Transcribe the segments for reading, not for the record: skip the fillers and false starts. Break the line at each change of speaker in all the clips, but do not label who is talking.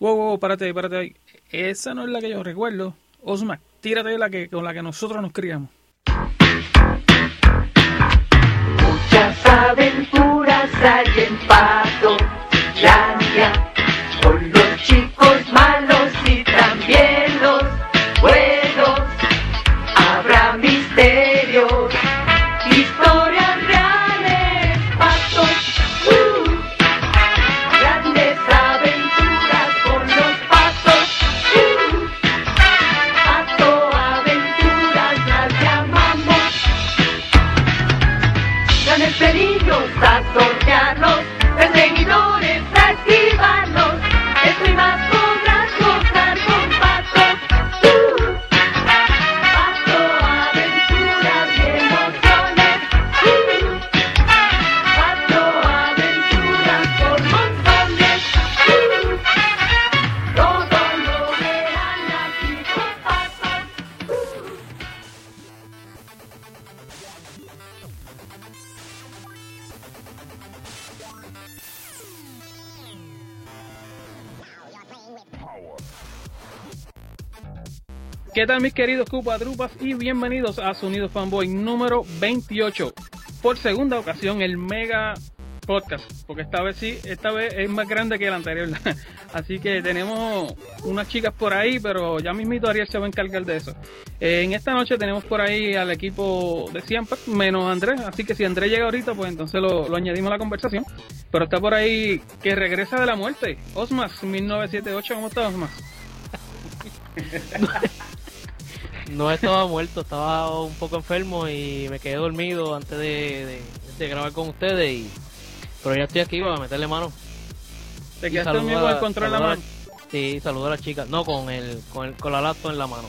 Wow, párate ahí. Esa no es la que yo recuerdo. Osma, tírate con la que nosotros nos criamos.
Muchas aventuras hay en Patolandia, con los chicos malos y también los buenos. Habrá misterios, historias reales, patos, grandes aventuras con los patos, Pato Aventuras las llamamos. Grandes peligros a sortearlos, perseguidores a esquivarlos, esto y más podrás gozar con Pato. Pato Aventuras y emociones, Pato Aventuras por montones, todo lo verán aquí con Pato.
¿Qué tal, mis queridos Cupadrupas? Y bienvenidos a Sonido Fanboy número 28. Por segunda ocasión, el mega podcast. Porque esta vez es más grande que el anterior. Así que tenemos unas chicas por ahí, pero ya mismito Ariel se va a encargar de eso. En esta noche tenemos por ahí al equipo de siempre, menos Andrés. Así que si Andrés llega ahorita, pues entonces lo añadimos a la conversación. Pero está por ahí que regresa de la muerte. Osmas, 1978. ¿Cómo estás, Osmas?
No estaba muerto, estaba un poco enfermo y me quedé dormido antes de grabar con ustedes, pero ya estoy aquí para meterle mano.
¿Te quedaste dormido con el control en la mano?
Sí, saludo a la chica. No, con la laptop en la mano.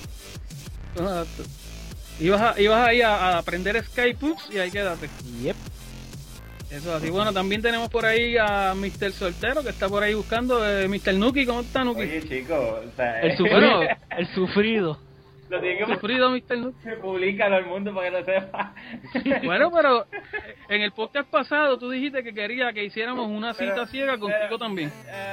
Ibas ahí a aprender Skype y ahí quédate.
Yep.
Eso así. Bueno, también tenemos por ahí a Mr. Soltero, que está por ahí buscando. Mr. Nuki, ¿cómo está, Nuki?
Oye, chicos, o sea,
El sufrido.
lo tiene que
Sufrido, Mr. Nuki.
publicarlo al mundo para que lo sepa.
Bueno, pero en el podcast pasado tú dijiste que quería que hiciéramos una cita ciega contigo también.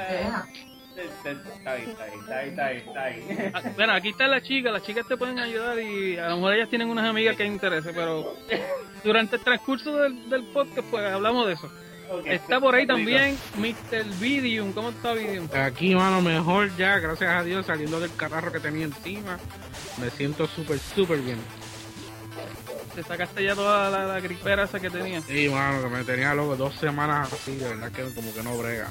Está bien.
Bueno, aquí están las chicas te pueden ayudar y a lo mejor ellas tienen unas amigas que interese, pero durante el transcurso del podcast pues hablamos de eso.
Okay.
Está por ahí también Mr. Vidium. ¿Cómo está Vidium?
Aquí, mano, mejor ya, gracias a Dios, saliendo del catarro que tenía encima. Me siento súper bien.
Te sacaste ya toda la gripera esa que tenía.
Sí, mano, que me tenía loco 2 semanas así, de verdad que como que no brega.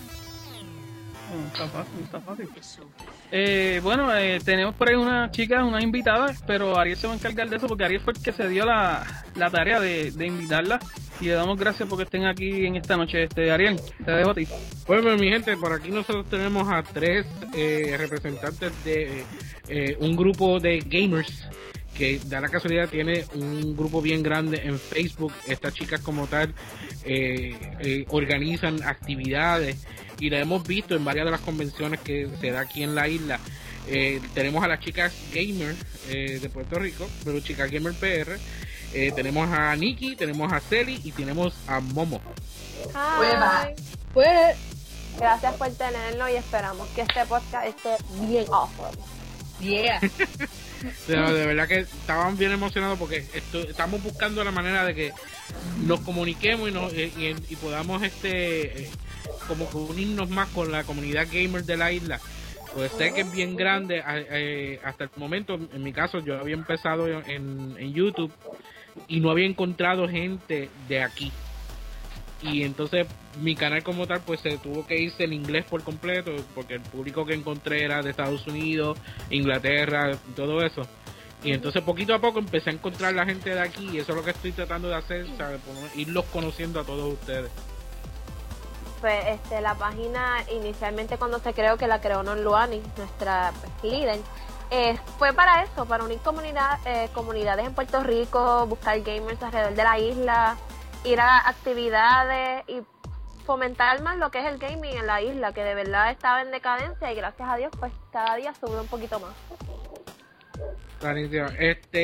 No está fácil. Bueno, tenemos por ahí unas chicas, unas invitadas, pero Ariel se va a encargar de eso porque Ariel fue el que se dio la tarea de invitarlas y le damos gracias porque estén aquí en esta noche. Ariel, te dejo a ti.
Bueno, mi gente, por aquí nosotros tenemos a 3 representantes de un grupo de gamers que da la casualidad tiene un grupo bien grande en Facebook. Estas chicas como tal organizan actividades y la hemos visto en varias de las convenciones que se da aquí en la isla. Tenemos a las chicas gamer de Puerto Rico, pero chicas gamer PR. Tenemos a Nikki, tenemos a Celi y tenemos a Momo.
Hi. Pues gracias por tenernos y esperamos que este podcast esté bien awesome.
Yeah.
De verdad que estaban bien emocionados porque estamos buscando la manera de que nos comuniquemos y podamos como que unirnos más con la comunidad gamer de la isla. Pues sé que es bien grande. Hasta el momento, en mi caso, yo había empezado en YouTube y no había encontrado gente de aquí. Y entonces mi canal como tal pues se tuvo que irse en inglés por completo porque el público que encontré era de Estados Unidos, Inglaterra, todo eso. Y entonces poquito a poco empecé a encontrar la gente de aquí y eso es lo que estoy tratando de hacer, ¿sabes? Irlos conociendo a todos ustedes.
Pues la página inicialmente cuando se creó, que la creó Nonluani, nuestra líder, fue para eso, para unir comunidades en Puerto Rico, buscar gamers alrededor de la isla, ir a actividades y fomentar más lo que es el gaming en la isla, que de verdad estaba en decadencia y gracias a Dios pues cada día sube un poquito más.
Clarísimo.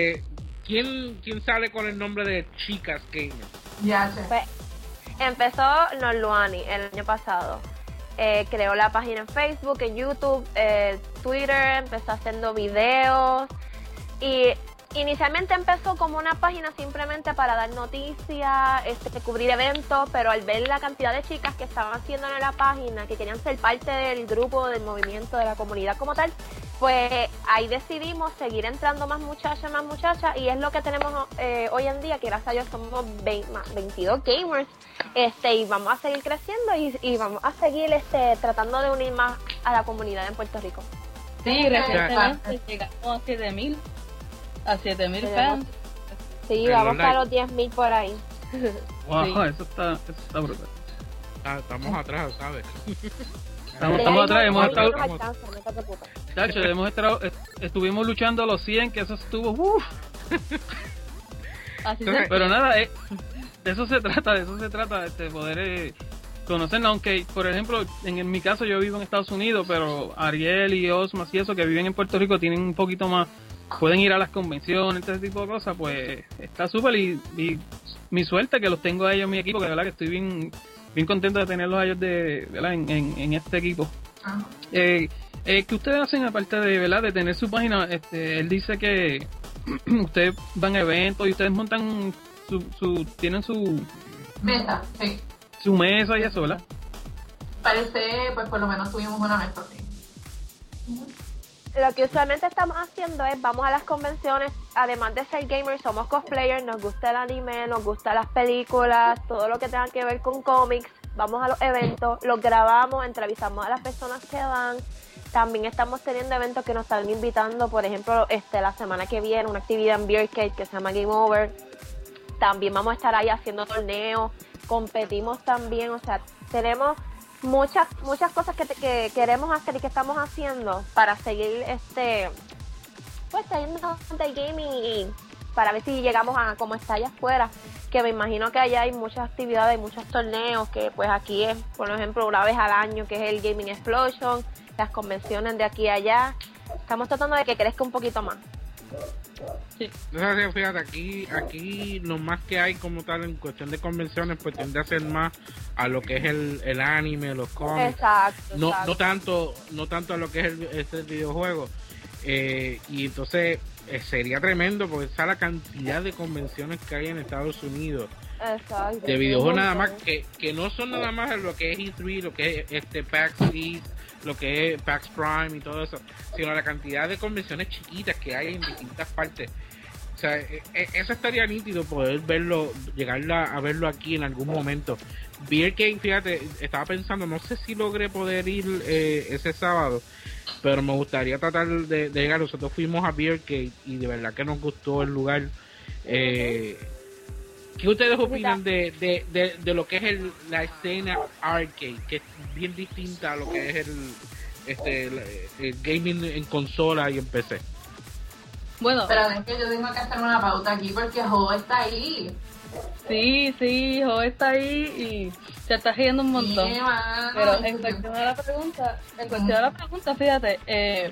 ¿Quién sale con el nombre de Chicas Gamers?
Ya sé.
Pues, empezó Nonluani el año pasado. creó la página en Facebook, en YouTube, Twitter, empezó haciendo videos y inicialmente empezó como una página simplemente para dar noticias, cubrir eventos, pero al ver la cantidad de chicas que estaban haciendo en la página, que querían ser parte del grupo, del movimiento, de la comunidad como tal, pues ahí decidimos seguir entrando más muchachas, y es lo que tenemos hoy en día, que gracias a Dios somos 22 gamers, y vamos a seguir creciendo y vamos a seguir tratando de unir más a la comunidad en Puerto Rico.
Sí, recientemente llegamos a 7,000 fans.
Sí, vamos para los 10,000 por ahí.
Wow,
Sí.
eso está brutal.
Estamos atrás, ¿sabes?
Estamos atrás, hemos estado,
No alcanza, no te preocupes.
chacho, estuvimos luchando a los 100, que eso estuvo,
Así
Entonces,
se
pero nada, de eso se trata, poder conocernos, aunque, por ejemplo, en mi caso yo vivo en Estados Unidos, pero Ariel y Osmas y eso que viven en Puerto Rico tienen un poquito más, pueden ir a las convenciones, ese tipo de cosas, pues está súper y mi suerte que los tengo a ellos en mi equipo, que de verdad que estoy bien contento de tenerlos a ellos ¿verdad? En este equipo. ¿Qué ustedes hacen aparte de, ¿verdad? De tener su página? Él dice que ustedes van a eventos y ustedes montan tienen su
Mesa, sí.
mesa y eso, ¿verdad?
Parece, pues por lo menos tuvimos una mesa, sí.
Lo que usualmente estamos haciendo es, vamos a las convenciones, además de ser gamers, somos cosplayers, nos gusta el anime, nos gustan las películas, todo lo que tenga que ver con cómics, vamos a los eventos, los grabamos, entrevistamos a las personas que van, también estamos teniendo eventos que nos están invitando, por ejemplo, la semana que viene, una actividad en Beercade que se llama Game Over, también vamos a estar ahí haciendo torneos, competimos también, o sea, tenemos muchas cosas que queremos hacer y que estamos haciendo para seguir pues teniendo de gaming y para ver si llegamos a como está allá afuera, que me imagino que allá hay muchas actividades, muchos torneos, que pues aquí es, por ejemplo, una vez al año, que es el Gaming Explosion, las convenciones de aquí a allá, estamos tratando de que crezca un poquito más.
Entonces, fíjate, aquí lo más que hay como tal en cuestión de convenciones, pues tiende a ser más a lo que es el anime, los cómics.
Exacto.
No tanto a lo que es el videojuego. Y entonces sería tremendo porque está la cantidad de convenciones que hay en Estados Unidos
Exacto.
de videojuegos, nada más que no son nada más lo que es E3, lo que es PAX East, lo que es PAX Prime y todo eso, sino la cantidad de convenciones chiquitas que hay en distintas partes. O sea, eso estaría nítido poder verlo, llegar a verlo aquí en algún momento. Beercade, fíjate, estaba pensando, no sé si logré poder ir ese sábado, pero me gustaría tratar de llegar. Nosotros fuimos a Beercade y de verdad que nos gustó el lugar. ¿Qué ustedes opinan de lo que es la escena arcade, que es bien distinta a lo que es el gaming en consola y en PC?
Bueno,
Pero es que yo tengo que hacer una pauta aquí porque Jo está ahí.
sí, Jo está ahí y se está riendo un montón.
Sí, mano.
Pero en cuestión de la pregunta, fíjate,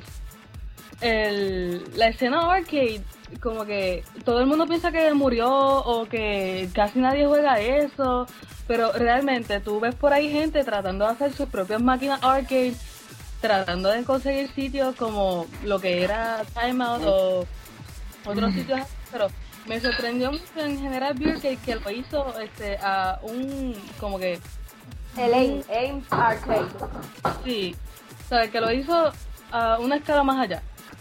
la escena arcade, como que todo el mundo piensa que murió o que casi nadie juega eso, pero realmente tú ves por ahí gente tratando de hacer sus propias máquinas arcade, tratando de conseguir sitios como lo que era Timeout o otros sitios así, pero me sorprendió mucho en general Beercade que lo hizo a un como que
El AIM Arcade.
sí, o sea, que lo hizo a una escala más allá.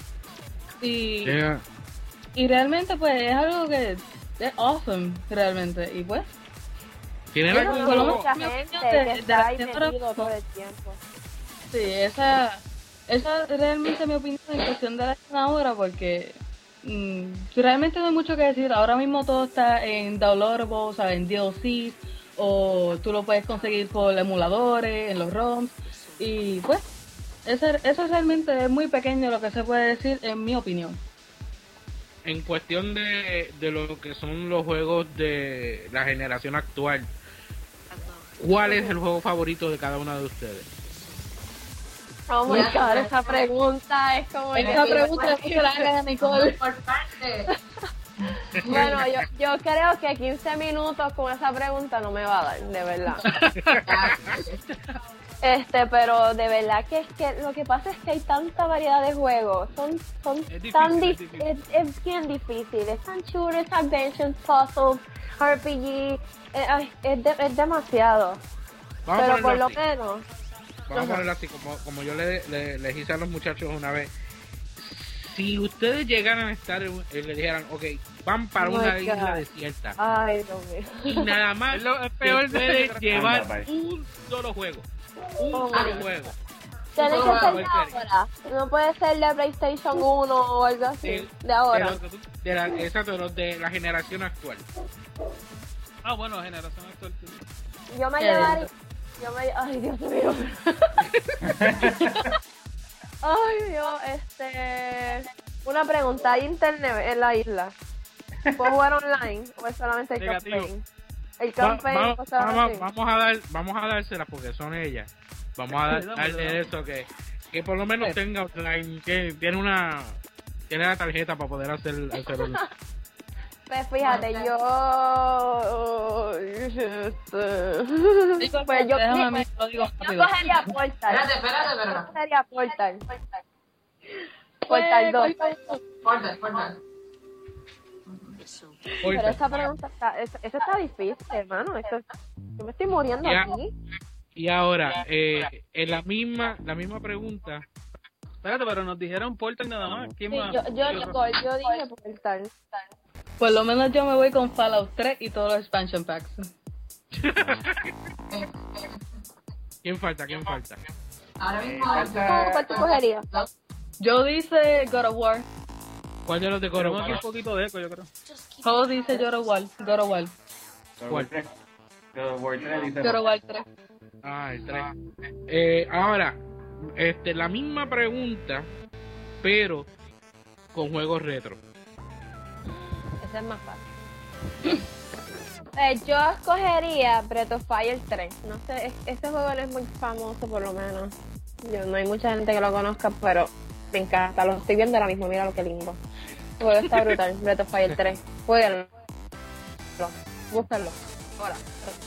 Y realmente pues es algo que es awesome realmente y pues
¿Tienen
Pero
algún
por lo
juego?
menos-
mucha gente
de
que
la
está ahí
escena
metido todo el tiempo.
sí, esa realmente es mi opinión en cuestión de la escena ahora porque realmente no hay mucho que decir. Ahora mismo todo está en downloadable, o sea, en DLC o tú lo puedes conseguir por emuladores, en los ROMs y pues eso realmente es muy pequeño lo que se puede decir en mi opinión.
En cuestión de lo que son los juegos de la generación actual, ¿cuál es el juego favorito de cada una de ustedes?
Oh my God, esa pregunta es como...
Esa pregunta es que la hagan a Nicole.
Por parte.
Bueno, yo creo que 15 minutos con esa pregunta no me va a dar, de verdad. Pero de verdad que es que lo que pasa es que hay tanta variedad de juegos, son
Es
tan
difícil,
es bien difícil, están shooters, adventures, puzzles, RPG, es demasiado.
Vamos a
Pero por
ponerlo
lo
así.
menos,
Vamos a ponerlo así, como yo les hice a los muchachos una vez. Si ustedes llegaran a estar, le dijeran, ok, van para
Oh
una
my
isla
God.
desierta
ay Dios mío.
y nada más
Es peor
se
de
puede
que-
llevar
Anda, pues.
un solo juego. Un
Oh
solo
my
juego.
Tiene que
Solo
ser
juego.
de ahora, no puede ser de PlayStation 1 o algo así, de ahora.
Exacto, los de la generación actual.
Ah, bueno, generación actual.
Yo me
Qué
llevaría, ay Dios mío. Ay Dios, una pregunta, ¿hay internet en la isla? ¿Puedo jugar online o es solamente el
Negativo.
campaign? El campaign, cosas así.
Vamos a dárselas porque son ellas. Vamos a darle eso que por lo menos tenga online, que tiene la tarjeta para poder hacer online.
Pues fíjate, pues yo
Déjame a mí, lo digo rápido.
cogería Portal.
Espérate.
Yo cogería Portal. Portal 2.
Portal.
Pero esa pregunta esa está difícil, hermano. Yo me estoy muriendo
Ya.
aquí.
Y ahora, en la misma pregunta,
Espérate, pero nos dijeron Portal nada más. ¿Quién
Sí,
más?
yo dije Portal.
Por lo menos yo me voy con Fallout 3 y todos los expansion packs.
¿quién falta?
Ahora mismo.
¿Cuál tú cogerías?
Yo dice God of War.
¿Cuál de los de
Tenemos aquí un
Coro?
poquito de eco, yo creo.
Joe dice God of War. God of War.
¿Cuál?
Word 3 dice.
God of War 3.
Ah, el 3. Ahora, la misma pregunta, pero con juegos retro.
Ese es más fácil. Yo escogería Breath of Fire 3. No sé, ese juego no es muy famoso por lo menos. No hay mucha gente que lo conozca, pero me encanta. Lo estoy viendo ahora mismo, mira lo que lindo. El juego está brutal, Breath of Fire 3. Jueguenlo. Búsquenlo. Ahora.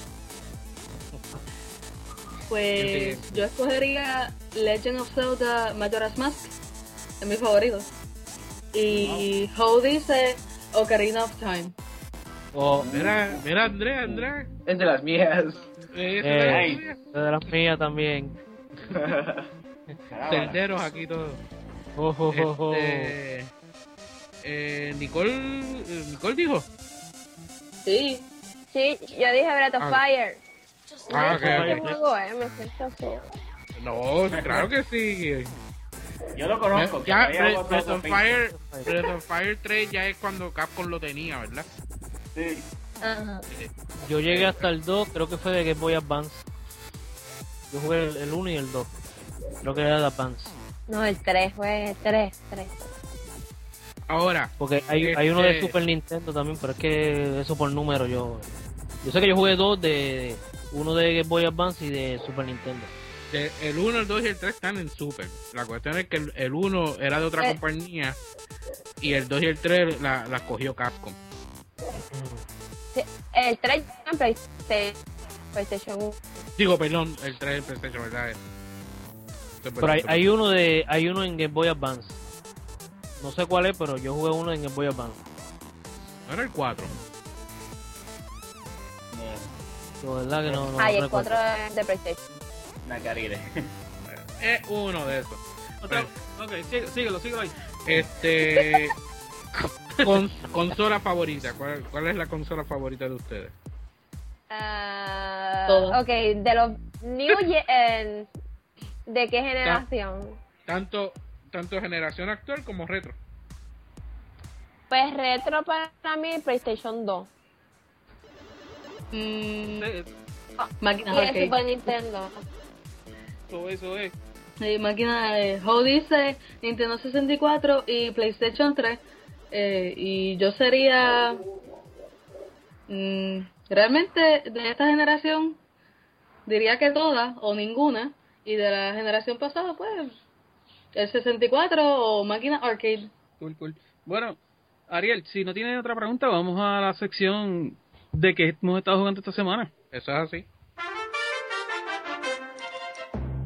Pues yo escogería Legend of Zelda Majora's Mask. Es mi favorito. Y Joe dice Ocarina of Time.
Mira, Andrés.
Es de las mías.
De las mías también.
Tenderos aquí todos. Nicole dijo.
Sí.
Sí, yo dije Breath of Fire.
Ah, ok,
¿Qué
ok.
juego es? Me siento así.
No, claro que sí.
Yo lo conozco. que
Ya,
había
Breath
otro
of Fire 3 ya es cuando Capcom lo tenía, ¿verdad?
Sí.
Ajá.
Yo llegué hasta el 2, creo que fue de Game Boy Advance. Yo jugué el 1 y el 2. Creo que era de Advance.
No, el 3 fue 3.
Ahora,
Porque hay uno de Super Nintendo también, pero es que eso por número yo sé que yo jugué dos de uno de Game Boy Advance y de Super Nintendo.
el 1, el 2 y el 3 están en Super. La cuestión es que el 1 era de otra compañía y el 2 y el 3 la cogió Capcom.
Sí, el 3 en PlayStation 1.
Digo, perdón, el 3 en PlayStation, ¿verdad?
Pero hay uno en Game Boy Advance. No sé cuál es, pero yo jugué uno en Game Boy Advance.
¿No era el 4?
La verdad que no
Ah, y el
recuerdo.
4 es de PlayStation.
Nacarire.
Es uno de esos.
Otro- Ok, síguelo ahí.
Consola favorita. ¿Cuál es la consola favorita de ustedes?
Todo.
Ok, de los New Gen, ¿de qué generación?
Tanto generación actual como retro.
Pues retro para mí PlayStation 2.
Máquina
Y el
arcade.
Super Nintendo.
Eso es.
Sí, máquina Joe dice Nintendo 64 y PlayStation 3. Y yo sería realmente de esta generación diría que todas o ninguna, y de la generación pasada pues el 64 o máquina arcade.
Cool. Bueno, Ariel, si no tienes otra pregunta, vamos a la sección de que hemos estado jugando esta semana.
Eso es así.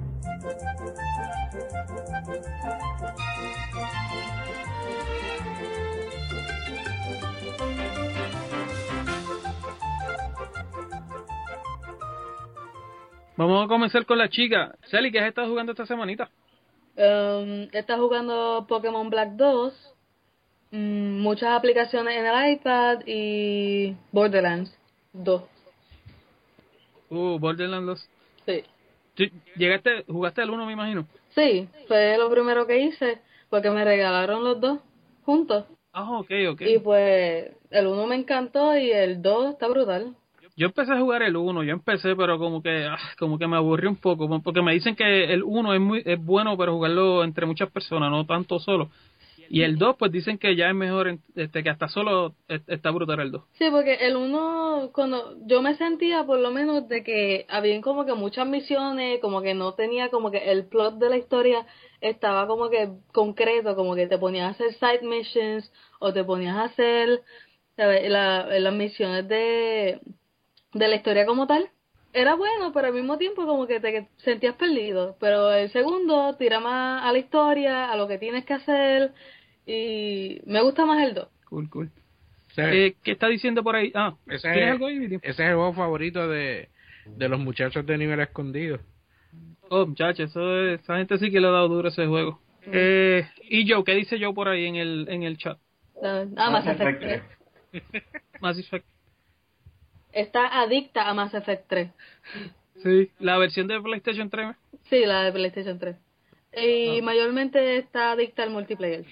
Vamos a comenzar con la chica. Celi, ¿qué has estado jugando esta semanita?
Está jugando Pokémon Black 2, muchas aplicaciones en el iPad y Borderlands 2.
Borderlands 2.
Sí.
Jugaste el 1, me imagino.
Sí, fue lo primero que hice porque me regalaron los dos juntos.
Ok.
Y pues el 1 me encantó y el 2 está brutal.
Yo empecé a jugar el 1, pero como que me aburrí un poco, porque me dicen que el 1 es bueno, pero jugarlo entre muchas personas, no tanto solo. Y el 2 pues dicen que ya es mejor, que hasta solo está brutal el 2.
Sí, porque el 1, cuando yo me sentía por lo menos de que habían como que muchas misiones, como que no tenía como que el plot de la historia estaba como que concreto, como que te ponías a hacer side missions o te ponías a hacer, ¿sabes? Las misiones de la historia como tal. Era bueno, pero al mismo tiempo como que te sentías perdido. Pero el segundo tira más a la historia, a lo que tienes que hacer, y me gusta más el 2.
Cool.
Ese,
¿Qué está diciendo por ahí? ¿Tienes algo ahí, Miriam?
ese es el juego favorito de los muchachos de nivel escondido.
Muchachos, esa gente sí que le ha dado duro a ese juego. Y Joe, ¿qué dice Joe por ahí en el chat?
Mass Effect 3.
Mass Effect.
Está adicta a Mass Effect 3.
Sí, la versión de PlayStation 3.
Sí, la de PlayStation 3. Y mayormente está adicta al multiplayer.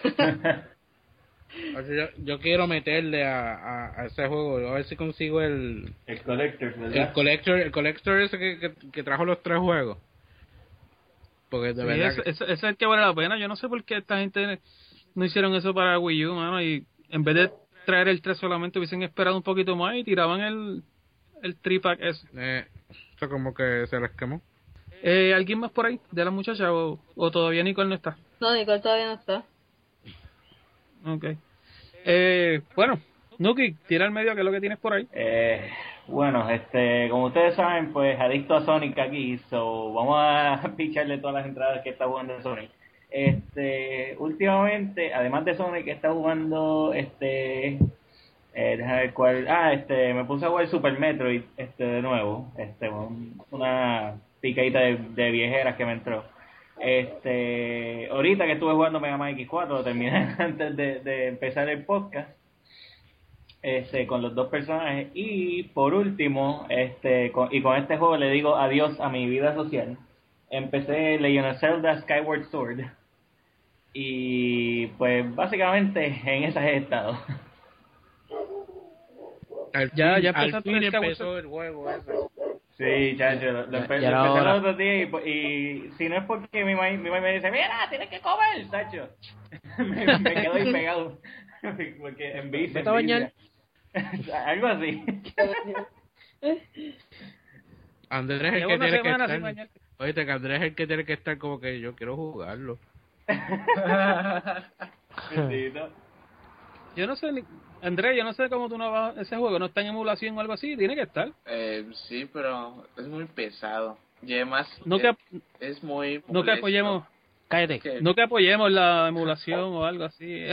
O sea, yo quiero meterle a ese juego, a ver si consigo el
Collector, ¿verdad?
el collector ese que trajo los 3 juegos. Porque de verdad
ese es el que vale la pena. Yo no sé por qué esta gente no hicieron eso para Wii U, mano, y en vez de traer el 3 solamente hubiesen esperado un poquito más y tiraban el 3-pack ese.
Eso como que se les quemó.
¿Alguien más por ahí de la muchacha o todavía Nicole no está?
No, Nicole todavía no está.
Ok. Bueno, Nuki, tira al medio, ¿qué es lo que tienes por ahí?
Bueno, como ustedes saben, pues adicto a Sonic aquí, so vamos a picharle todas las entradas que está jugando Sonic. Últimamente, además de Sonic, está jugando déjame ver cuál. Me puse a jugar Super Metroid de nuevo, una picadita de viejeras que me entró. Ahorita que estuve jugando Mega Man X4, lo terminé antes de empezar el podcast, con los 2 personajes. Y por último, con este juego le digo adiós a mi vida social. Empecé Legend of Zelda Skyward Sword. Y pues básicamente en esas he estado.
Al fin empezó el juego ese.
Sí, chacho, lo empecé el otro día y si no es porque mi mamá me dice, mira, tienes que comer, chacho. me quedo ahí pegado. Porque envicia.
¿Vete a bañar?
Algo así.
Andrés es el que tiene que estar. Oíste, que Andrés es el que tiene que estar como que yo quiero jugarlo.
Bendito.
Yo no sé, Andrés, yo no sé cómo tú no vas ese juego, no está en emulación o algo así, tiene que estar.
Sí, pero es muy pesado. Y además es muy
molesto. No que apoyemos,
cállate.
No que apoyemos la emulación o algo así.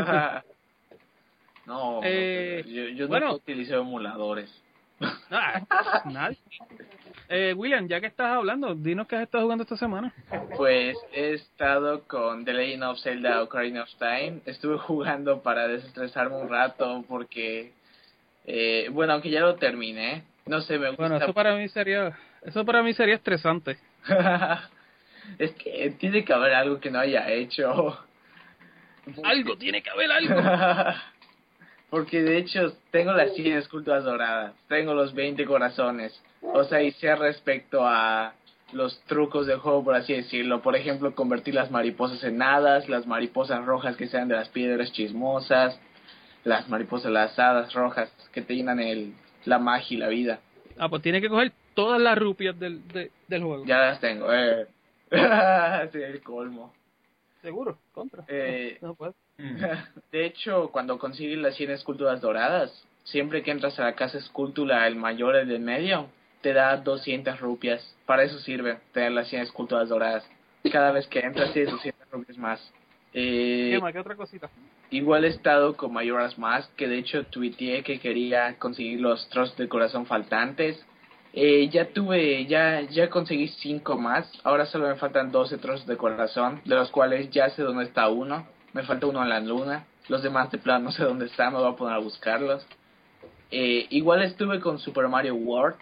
No, yo no utilizo emuladores.
Nadie. William, ya que estás hablando, dinos qué has estado jugando esta semana.
Pues he estado con The Legend of Zelda Ocarina of Time. Estuve jugando para desestresarme un rato porque, bueno, aunque ya lo terminé, no sé, me gusta.
Bueno, eso para mí sería estresante.
Es que tiene que haber algo que no haya hecho.
Algo, tiene que haber algo.
Porque de hecho tengo las 100 esculturas doradas, tengo los 20 corazones, o sea, y sé respecto a los trucos del juego, por así decirlo. Por ejemplo, convertir las mariposas en hadas, las mariposas rojas que sean de las piedras chismosas, las mariposas, las hadas rojas que te llenan la magia y la vida.
Pues tiene que coger todas las rupias del juego.
Ya las tengo, sí, el colmo.
¿Seguro? Contra. No puedo.
De hecho, cuando consigues las 100 esculturas doradas, siempre que entras a la casa escultura, el mayor, el del medio, te da 200 rupias. Para eso sirve tener las 100 esculturas doradas. Cada vez que entras tienes 200 rupias más.
¿Qué otra cosita?
Igual he estado con Majora's Mask, que de hecho tuiteé que quería conseguir los trozos de corazón faltantes. Ya conseguí 5 más. Ahora solo me faltan 12 trozos de corazón, de los cuales ya sé dónde está uno. Me falta uno en la luna. Los demás de plano no sé dónde están, me voy a poner a buscarlos. Igual estuve con Super Mario World.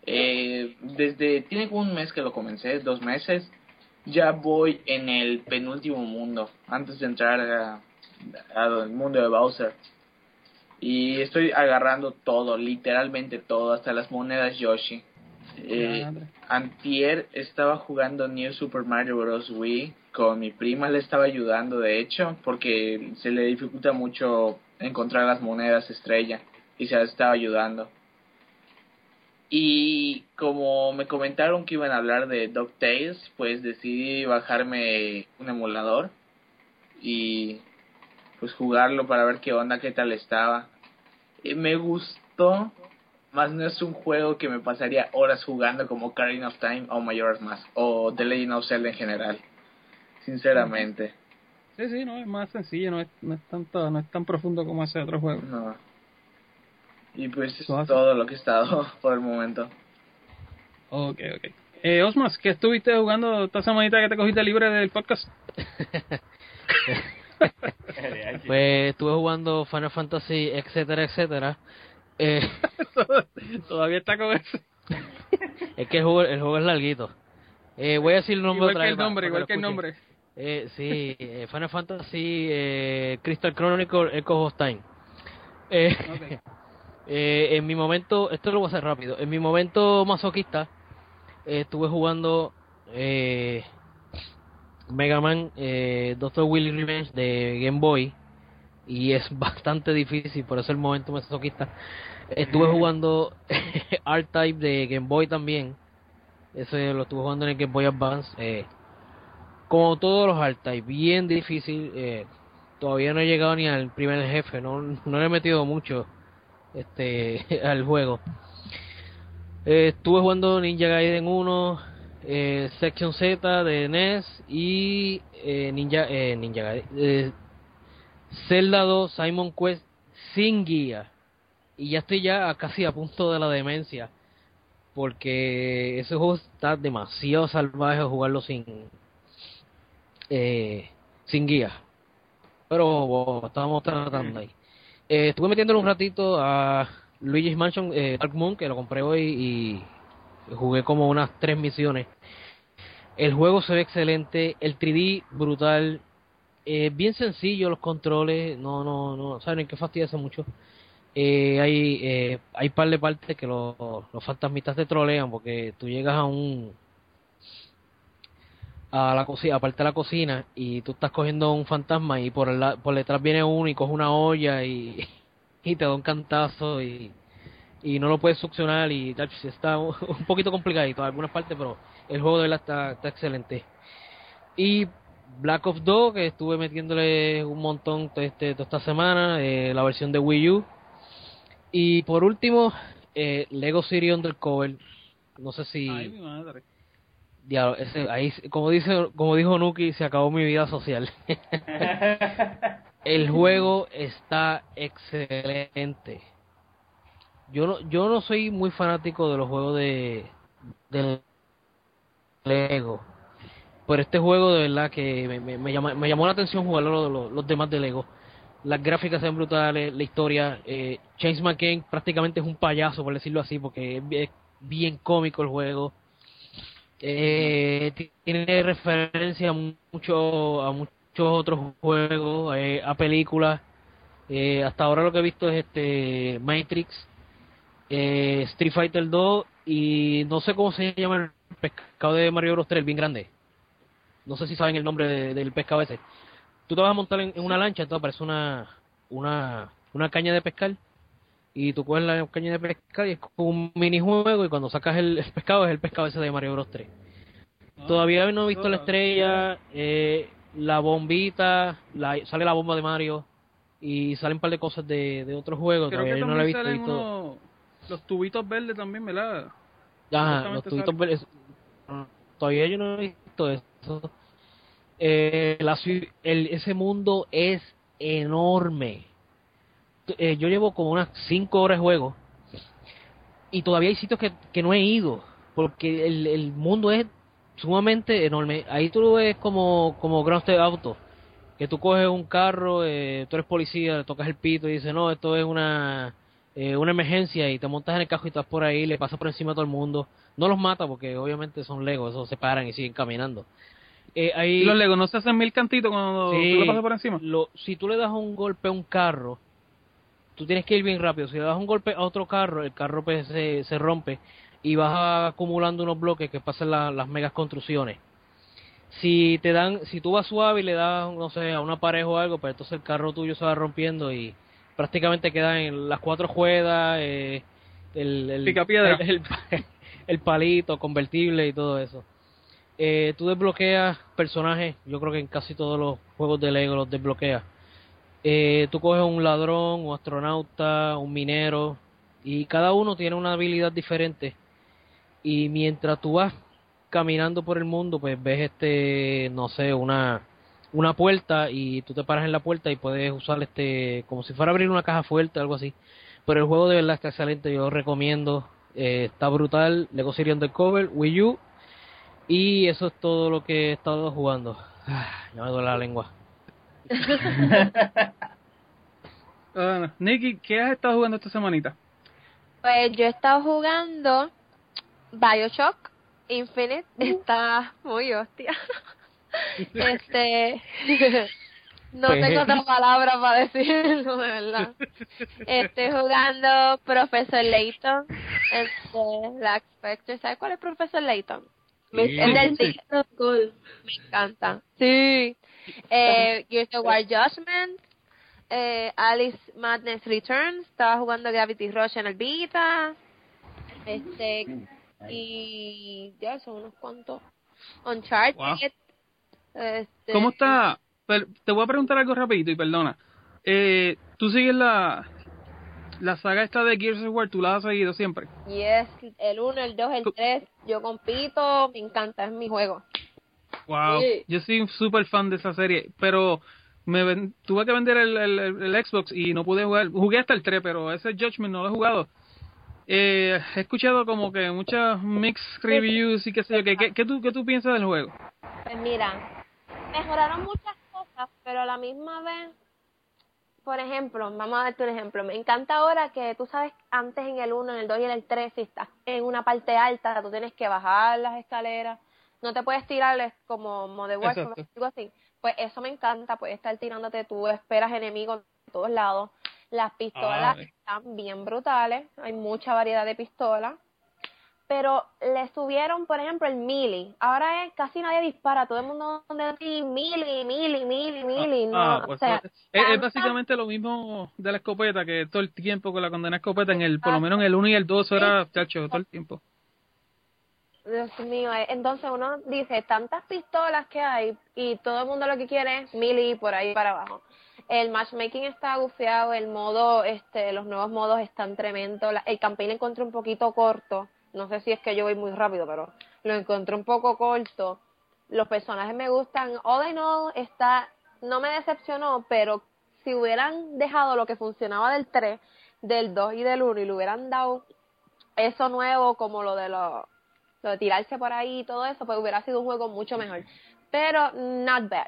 Tiene como un mes que lo comencé, 2 meses. Ya voy en el penúltimo mundo, antes de entrar al mundo de Bowser. Y estoy agarrando todo, literalmente todo, hasta las monedas Yoshi. Antier estaba jugando New Super Mario Bros. Wii con mi prima, le estaba ayudando de hecho, porque se le dificulta mucho encontrar las monedas estrella, y se las estaba ayudando. Y como me comentaron que iban a hablar de DuckTales, pues decidí bajarme un emulador y pues jugarlo para ver qué onda, qué tal estaba. Me gustó, más no es un juego que me pasaría horas jugando como Ocarina of Time o Majora's Mask o The Legend of Zelda en general, sinceramente.
Sí, no, es más sencillo, no es tan profundo como ese otro juego.
No. Y pues es todo lo que he estado por el momento.
Ok. Osmas, ¿qué estuviste jugando esta semanita que te cogiste libre del podcast?
Pues estuve jugando Final Fantasy, etcétera.
Todavía está con eso.
Es que el juego es larguito. Voy a decir el nombre otra vez.
Igual que el nombre.
Sí, Final Fantasy Crystal Chronicle Echo of Time.
Okay.
En mi momento, esto lo voy a hacer rápido. En mi momento masoquista, estuve jugando Mega Man Dr. Willy Revenge de Game Boy, y es bastante difícil, por eso el momento masoquista. Estuve jugando R-Type de Game Boy también. Ese lo estuve jugando en el Game Boy Advance. Como todos los R-Type, bien difícil. Todavía no he llegado ni al primer jefe, no le he metido mucho al juego. Estuve jugando Ninja Gaiden 1, Section Z de NES y Ninja Gaiden, Zelda 2, Simon Quest sin guía, y ya estoy casi a punto de la demencia, porque ese juego está demasiado salvaje jugarlo sin guía, pero estamos tratando ahí. Estuve metiéndole un ratito a Luigi's Mansion Dark Moon, que lo compré hoy, y jugué como unas 3 misiones. El juego se ve excelente, el 3D brutal, bien sencillo los controles, no saben qué fastidiarse mucho. Hay par de partes que los fantasmitas te trolean, porque tú llegas a la cocina, aparte de la cocina, y tú estás cogiendo un fantasma y por detrás viene uno y coge una olla y te da un cantazo y no lo puedes succionar, y está un poquito complicadito en algunas partes, pero el juego de verdad está excelente. Y Black Ops 2, que estuve metiéndole un montón toda esta semana, la versión de Wii U. Y por último, Lego City Undercover. No sé si...
Ay, mi madre.
Diablo, ahí, como dijo Nuki, se acabó mi vida social. El juego está excelente. Yo no soy muy fanático de los juegos de Lego, pero este juego de verdad que me llamó la atención jugarlo los demás de Lego. Las gráficas son brutales, la historia. James McCain prácticamente es un payaso, por decirlo así, porque es bien cómico el juego. Tiene referencia a muchos otros juegos, a películas. Hasta ahora lo que he visto es Matrix, Street Fighter 2, y no sé cómo se llama el pescado de Mario Bros. 3, el bien grande. No sé si saben el nombre del pescado ese. Tú te vas a montar en una lancha, entonces aparece una caña de pescar, y tú coges la caña de pescar y es como un minijuego, y cuando sacas el pescado es el pescado ese de Mario Bros. 3. Todavía no he visto la estrella, la bombita, sale la bomba de Mario, y salen un par de cosas de otros juegos.
Creo
todavía
que
no la he
también
visto.
salen los tubitos verdes también, ¿verdad?
Ajá, los tubitos verdes. Todavía yo no he visto eso. Ese mundo es enorme. Yo llevo como unas 5 horas de juego, y todavía hay sitios que no he ido, porque el mundo es sumamente enorme. Ahí tú lo ves como Grand Theft Auto, que tú coges un carro, tú eres policía, le tocas el pito y dices, no, esto es una emergencia, y te montas en el carro y estás por ahí, le pasas por encima a todo el mundo. No los mata porque obviamente son Legos, esos se paran y siguen caminando. Ahí,
Los Legos no se hacen mil cantitos cuando
sí,
tú lo pasas por encima.
Si tú le das un golpe a un carro, tú tienes que ir bien rápido. Si le das un golpe a otro carro, el carro pues, se rompe y vas acumulando unos bloques que pasan las megas construcciones. Si tú vas suave y le das, no sé, a una pared o algo, pues entonces el carro tuyo se va rompiendo y prácticamente quedan en las 4 ruedas, el
Picapiedra.
el palito convertible y todo eso. Tú desbloqueas personajes, yo creo que en casi todos los juegos de Lego los desbloqueas. Tú coges un ladrón, un astronauta, un minero, y cada uno tiene una habilidad diferente. Y mientras tú vas caminando por el mundo, pues ves no sé, una puerta, y tú te paras en la puerta y puedes usar como si fuera a abrir una caja fuerte, algo así. Pero el juego de verdad está excelente, yo lo recomiendo. Está brutal. Lego City Undercover, Wii U, y eso es todo lo que he estado jugando. Ya me duele la lengua.
Nikki, ¿qué has estado jugando esta semanita?
Pues yo he estado jugando BioShock Infinite, está muy hostia. No tengo otra palabra para decirlo, de verdad. Estoy jugando Professor Layton, la Spectre. ¿Sabes cuál es Professor Layton? Es del
Cool.
me encanta. Sí. Gears of War Judgment, Alice Madness Returns, estaba jugando Gravity Rush en el Vita, y ya son unos cuantos. Uncharted.
Wow. ¿Cómo está? Te voy a preguntar algo rapidito y perdona. ¿Tú sigues la saga esta de Gears of War? ¿Tú la has seguido siempre?
Yes, el 1, el 2, el 3, yo compito, me encanta, es mi juego.
Wow,
Sí.
yo soy un super fan de esa serie, pero tuve que vender el Xbox y no pude jugar. Jugué hasta el 3, pero ese Judgment no lo he jugado. He escuchado como que muchas mixed reviews y qué sé yo. ¿Qué tú piensas del juego?
Pues mira, mejoraron muchas cosas, pero a la misma vez, por ejemplo, vamos a darte un ejemplo. Me encanta ahora que tú sabes, antes en el 1, en el 2 y en el 3, si estás en una parte alta, tú tienes que bajar las escaleras. No te puedes tirar como Modern Warfare,
Exacto.
algo así. Pues eso me encanta, puedes estar tirándote, tú esperas enemigos de todos lados. Las pistolas están bien brutales, hay mucha variedad de pistolas. Pero le subieron, por ejemplo, el melee. Ahora casi nadie dispara, todo el mundo dice melee, no,
Pues
o sea,
es básicamente lo mismo de la escopeta, que todo el tiempo con la condena escopeta, por lo menos en el 1 y el 2 era, chacho, todo el tiempo.
Dios mío, entonces uno dice, tantas pistolas que hay y todo el mundo lo que quiere es melee por ahí para abajo. El matchmaking está gufiado, el modo, los nuevos modos están tremendos, el campaign lo encontré un poquito corto, no sé si es que yo voy muy rápido, pero lo encontré un poco corto. Los personajes me gustan, all in all no me decepcionó, pero si hubieran dejado lo que funcionaba del 3, del 2 y del 1 y le hubieran dado eso nuevo como lo de tirarse por ahí y todo eso, pues hubiera sido un juego mucho mejor. Pero not bad.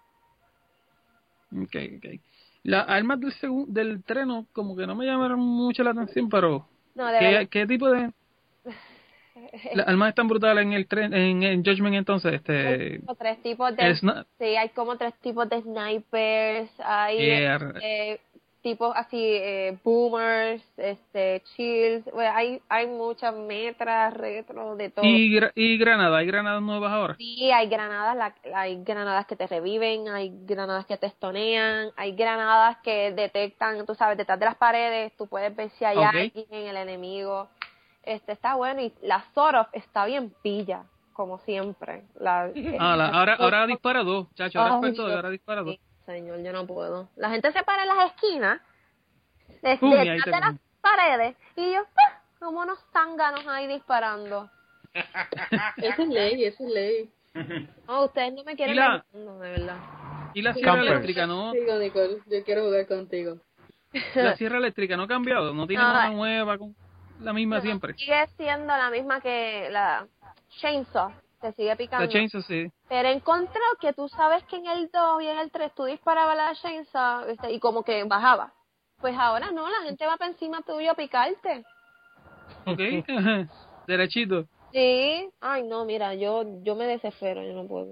Okay. Las armas del treno como que no me llamaron mucho la atención, pero
No, de verdad.
¿qué tipo de las armas están brutales en el tren, en Judgment entonces?
Hay como 3 tipos de sí, hay como 3 tipos de snipers, hay tipos así, boomers, shields, bueno, hay muchas metras, retro, de todo.
¿Y granadas? ¿Hay granadas nuevas ahora?
Sí, hay granadas que te reviven, hay granadas que te estonean, hay granadas que detectan, tú sabes, detrás de las paredes, tú puedes ver si hay alguien, el enemigo. Está bueno, y la Zorov está bien pilla, como siempre.
Ahora dispara 2, chacho, ahora dispara 2.
Sí, señor, yo no puedo. La gente se para en las esquinas, detrás de las paredes, y yo, como unos zánganos ahí disparando.
Eso es ley.
No, ustedes no me quieren ver, no, de verdad.
Y la sierra eléctrica, ¿no?
Digo, Nicole, yo quiero jugar contigo.
La sierra eléctrica no ha cambiado, no tiene nada nueva. la misma siempre.
Sigue siendo la misma que la Chainsaw, te sigue picando.
La Chainsaw, sí.
Pero he encontrado que tú sabes que en el 2 y en el 3 tú disparabas la Chainsaw y como que bajaba. Pues ahora no, la gente va para encima tuyo a picarte.
Ok, derechito.
Sí. Ay, no, mira, yo me desespero, yo no puedo.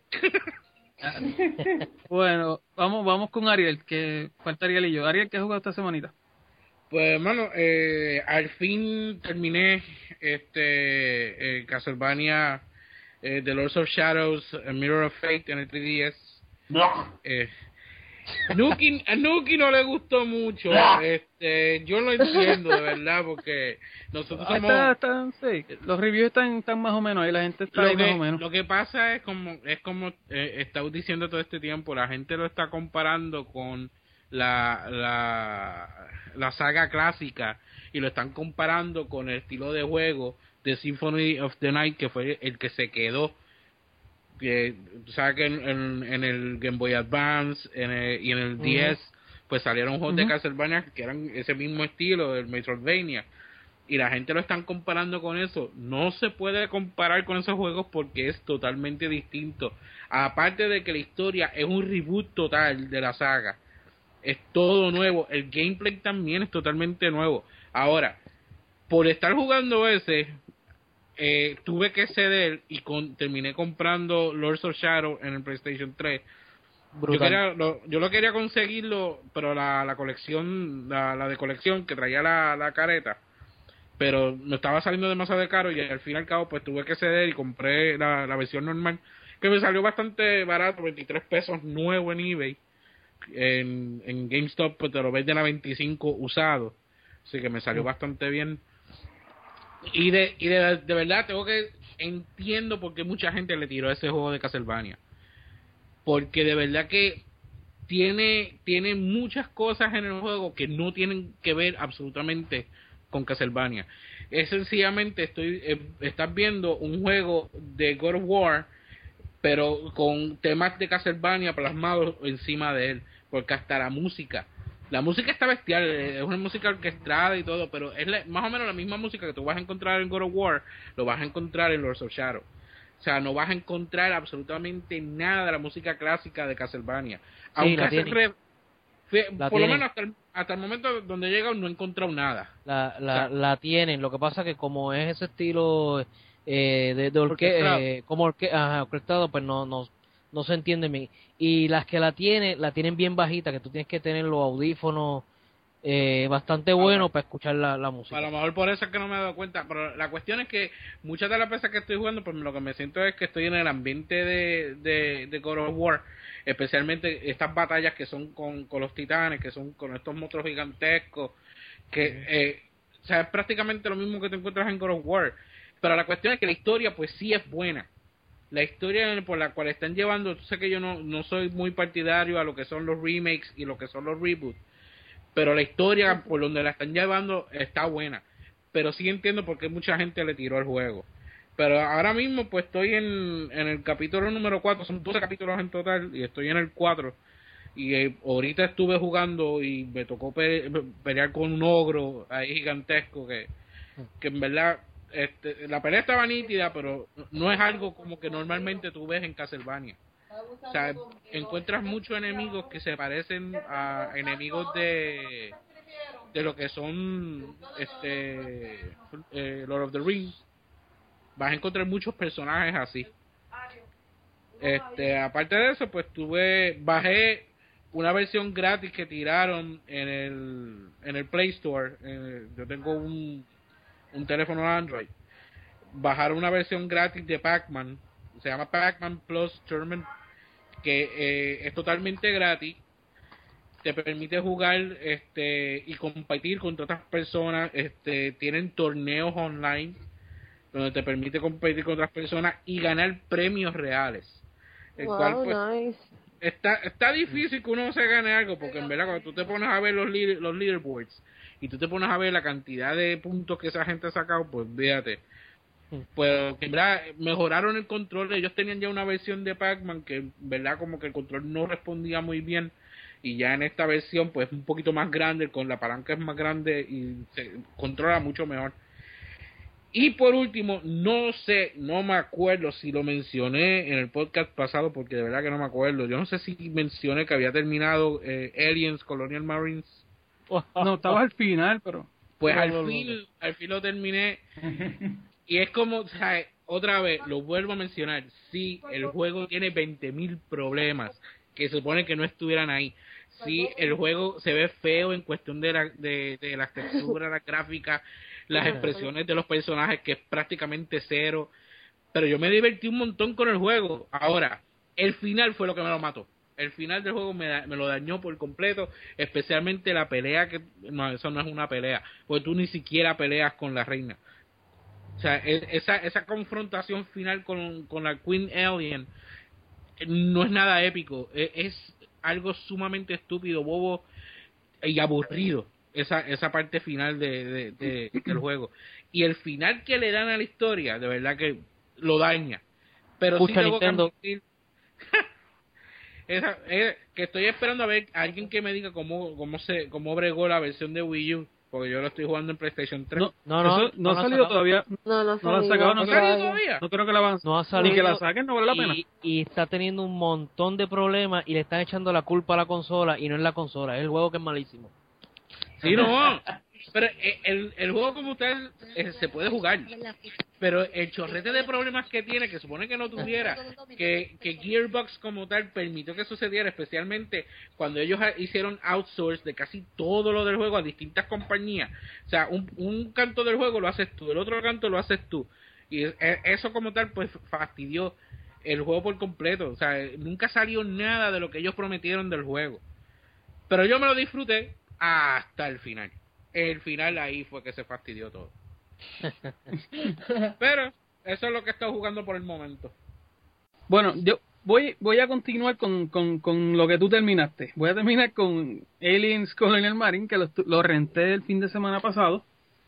Bueno, vamos con Ariel, que falta Ariel y yo. Ariel, ¿qué has jugado esta semanita?
Pues, hermano, al fin terminé Castlevania The Lords of Shadows, A Mirror of Fate en el 3DS. A Nuki no le gustó mucho. Yo lo entiendo, de verdad, porque nosotros somos...
Sí, los reviews están más o menos ahí, la gente está ahí más o menos.
Lo que pasa es como estaba diciendo todo este tiempo, la gente lo está comparando con la saga clásica y lo están comparando con el estilo de juego de Symphony of the Night, que fue el que se quedó. Que sabes que en el Game Boy Advance y en el 10 pues salieron juegos de Castlevania que eran ese mismo estilo del Metroidvania, y la gente lo están comparando con eso. No se puede comparar con esos juegos porque es totalmente distinto, aparte de que la historia es un reboot total de la saga, es todo nuevo, el gameplay también es totalmente nuevo. Ahora, por estar jugando ese, tuve que ceder y terminé comprando Lords of Shadow en el PlayStation 3. Yo lo quería conseguirlo, pero la colección, la de colección que traía la careta, pero me estaba saliendo demasiado caro y al fin y al cabo pues tuve que ceder y compré la versión normal, que me salió bastante barato, 23 pesos nuevo en eBay. En GameStop pues te lo venden a 25 usado, así que me salió bastante bien. Y de verdad entiendo por qué mucha gente le tiró ese juego de Castlevania, porque de verdad que tiene muchas cosas en el juego que no tienen que ver absolutamente con Castlevania. Es sencillamente estás viendo un juego de God of War, pero con temas de Castlevania plasmados encima de él, porque hasta la música está bestial, es una música orquestada y todo, pero es más o menos la misma música que tú vas a encontrar en God of War, lo vas a encontrar en Lords of Shadow. O sea, no vas a encontrar absolutamente nada de la música clásica de Castlevania.
Sí,
aunque por lo menos hasta el momento donde he llegado no he encontrado nada.
La tienen, lo que pasa que como es ese estilo orquestado, pues no se entiende bien. Y las que la tienen bien bajita, que tú tienes que tener los audífonos bastante buenos para escuchar la música.
A lo mejor por eso es que no me he dado cuenta, pero la cuestión es que muchas de las veces que estoy jugando, pues lo que me siento es que estoy en el ambiente de God of War, especialmente estas batallas que son con los titanes, que son con estos monstruos gigantescos, que o sea, es prácticamente lo mismo que te encuentras en God of War, pero la cuestión es que la historia pues sí es buena. La historia por la cual están llevando, sé que yo no soy muy partidario a lo que son los remakes y lo que son los reboots, pero la historia por donde la están llevando está buena. Pero sí entiendo por qué mucha gente le tiró el juego. Pero ahora mismo pues estoy en el capítulo número 4, son 12 capítulos en total y estoy en el 4. Y ahorita estuve jugando y me tocó pelear con un ogro ahí gigantesco que en verdad... la pelea estaba nítida, pero no es algo como que normalmente tú ves en Castlevania. O sea, encuentras muchos enemigos que se parecen a enemigos de lo que son Lord of the Rings. Vas a encontrar muchos personajes así. Aparte de eso, pues bajé una versión gratis que tiraron en el Play Store. Yo tengo un teléfono Android. Bajaron una versión gratis de Pac-Man, se llama Pac-Man Plus Tournament, que es totalmente gratis, te permite jugar y competir contra otras personas, tienen torneos online donde te permite competir con otras personas y ganar premios reales, el cual pues
nice.
está difícil que uno se gane algo, porque en verdad cuando tú te pones a ver los leaderboards y tú te pones a ver la cantidad de puntos que esa gente ha sacado, pues fíjate. Pues en verdad mejoraron el control. Ellos tenían ya una versión de Pac-Man que en verdad como que el control no respondía muy bien, y ya en esta versión pues un poquito más grande, con la palanca es más grande y se controla mucho mejor. Y por último, no me acuerdo si lo mencioné en el podcast pasado, porque de verdad que no me acuerdo. Yo no sé si mencioné que había terminado Aliens Colonial Marines.
No, estabas al final, pero...
Pues al fin lo terminé. Y es como, o sea, otra vez, lo vuelvo a mencionar. Sí, el juego tiene 20.000 problemas que se supone que no estuvieran ahí. Sí, el juego se ve feo en cuestión de las texturas, la gráfica, las expresiones de los personajes, que es prácticamente cero. Pero yo me divertí un montón con el juego. Ahora, el final fue lo que me lo mató. El final del juego me lo dañó por completo, especialmente la pelea, que no, eso no es una pelea, porque tú ni siquiera peleas con la reina. O sea, esa confrontación final con la Queen Alien no es nada épico, es algo sumamente estúpido, bobo y aburrido, esa parte final del juego. Y el final que le dan a la historia, de verdad que lo daña. Pero sí tengo que admitir que estoy esperando a ver a alguien que me diga cómo bregó la versión de Wii U, porque yo lo estoy jugando en PlayStation 3.
No ha salido todavía.
No
lo han sacado, no
todavía.
No creo que la van
No ha salido,
ni que la saquen, no vale la pena.
Y está teniendo un montón de problemas y le están echando la culpa a la consola, y no es la consola, es el juego que es malísimo.
Sí, no. Pero el juego como tal se puede jugar, pero el chorrete de problemas que tiene, que supone que no tuviera, que Gearbox como tal permitió que sucediera, especialmente cuando ellos hicieron outsource de casi todo lo del juego a distintas compañías. O sea, un canto del juego lo haces tú, el otro canto lo haces tú, y eso como tal pues fastidió el juego por completo. O sea, nunca salió nada de lo que ellos prometieron del juego, pero yo me lo disfruté hasta el final. El final ahí fue que se fastidió todo. Pero eso es lo que he estado jugando por el momento.
Bueno, yo voy a continuar con lo que tú terminaste. Voy a terminar con Aliens Colonial Marine, que lo renté el fin de semana pasado.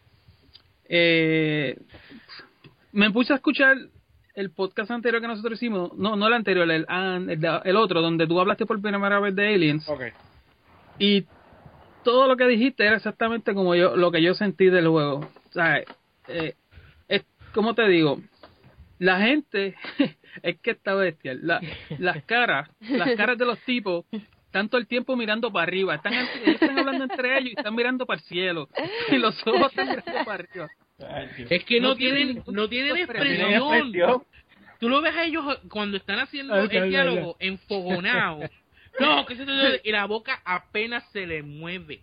Me puse a escuchar el podcast anterior que nosotros hicimos. No el anterior, el otro, donde tú hablaste por primera vez de Aliens.
Okay.
Y todo lo que dijiste era exactamente como lo que yo sentí del juego. O sea, es como te digo, la gente es que está bestial. Las caras de los tipos están todo el tiempo mirando para arriba. Ellos están hablando entre ellos y están mirando para el cielo. Y los ojos están mirando para arriba.
Es que no tienen expresión. Tú lo ves a ellos cuando están haciendo el diálogo enfogonados. No, y la boca apenas se le mueve.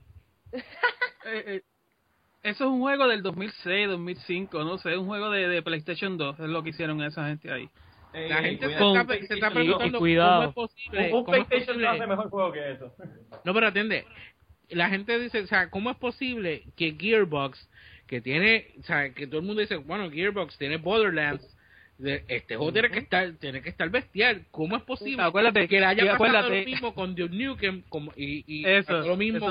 Eso es un juego del 2006, 2005, no sé, es un juego de PlayStation 2, es lo que hicieron esa gente ahí.
La gente se está preguntando cómo es posible.
Un PlayStation 2 hace mejor juego que eso.
No, pero atiende. La gente dice, o sea, ¿cómo es posible que Gearbox, que tiene, o sea, que todo el mundo dice, bueno, Gearbox tiene Borderlands, este juego tiene que estar bestial? ¿Cómo es posible que le haya pasado lo mismo con Duke Nukem y lo mismo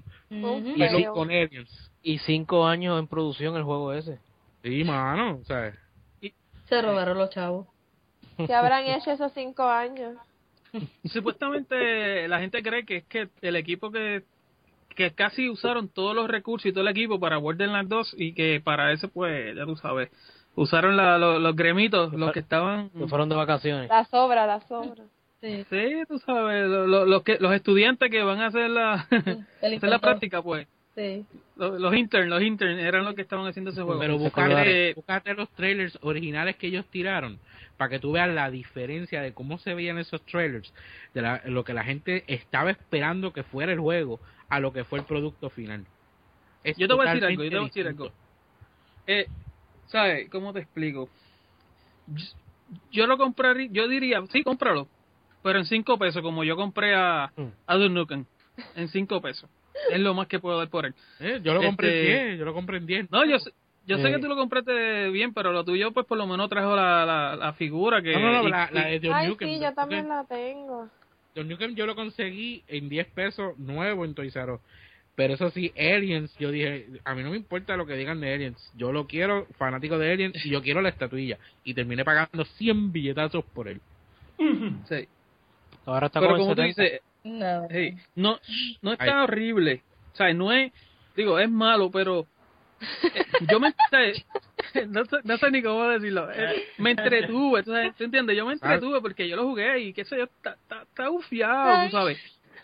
con Aliens?
Y 5 años en producción el juego ese.
Sí, mano, o sea.
Se robaron los chavos.
¿Qué habrán hecho esos 5 años?
Supuestamente la gente cree que es que el equipo que casi usaron todos los recursos y todo el equipo para Borderlands 2, y que para eso, pues, ya tú sabes, usaron los gremitos, los que estaban...
Que fueron de vacaciones.
La sobra.
Sí,
tú sabes, los estudiantes que van a hacer hacer la práctica, pues.
Sí.
Los interns eran los que estaban haciendo ese juego.
Pero búscate los trailers originales que ellos tiraron para que tú veas la diferencia de cómo se veían esos trailers, de lo que la gente estaba esperando que fuera el juego a lo que fue el producto final.
Yo te voy a decir algo. ¿Sabes? ¿Cómo te explico? Yo lo compraría, yo diría, sí, cómpralo, pero en 5 pesos, como yo compré a Duke Nukem, en 5 pesos. Es lo más que puedo dar por él.
Yo lo compré en 10.
No, yo sé que tú lo compraste bien, pero lo tuyo, pues, por lo menos trajo la figura que...
No, la de Duke Nukem.
Sí, yo también la tengo.
Duke Nukem yo lo conseguí en 10 pesos nuevo en Toys R Us. Pero eso sí, Aliens, yo dije, a mí no me importa lo que digan de Aliens. Yo lo quiero, fanático de Aliens, y yo quiero la estatuilla. Y terminé pagando 100 billetazos por él.
Sí.
Ahora está
pero
como
tú dices,
No.
Sí, no es tan horrible. O sea, no es, digo, es malo, pero yo me no sé ni cómo decirlo. Me entretuve, ¿tú entiendes? Yo me entretuve porque yo lo jugué y qué sé yo, está bufiado, tú sabes.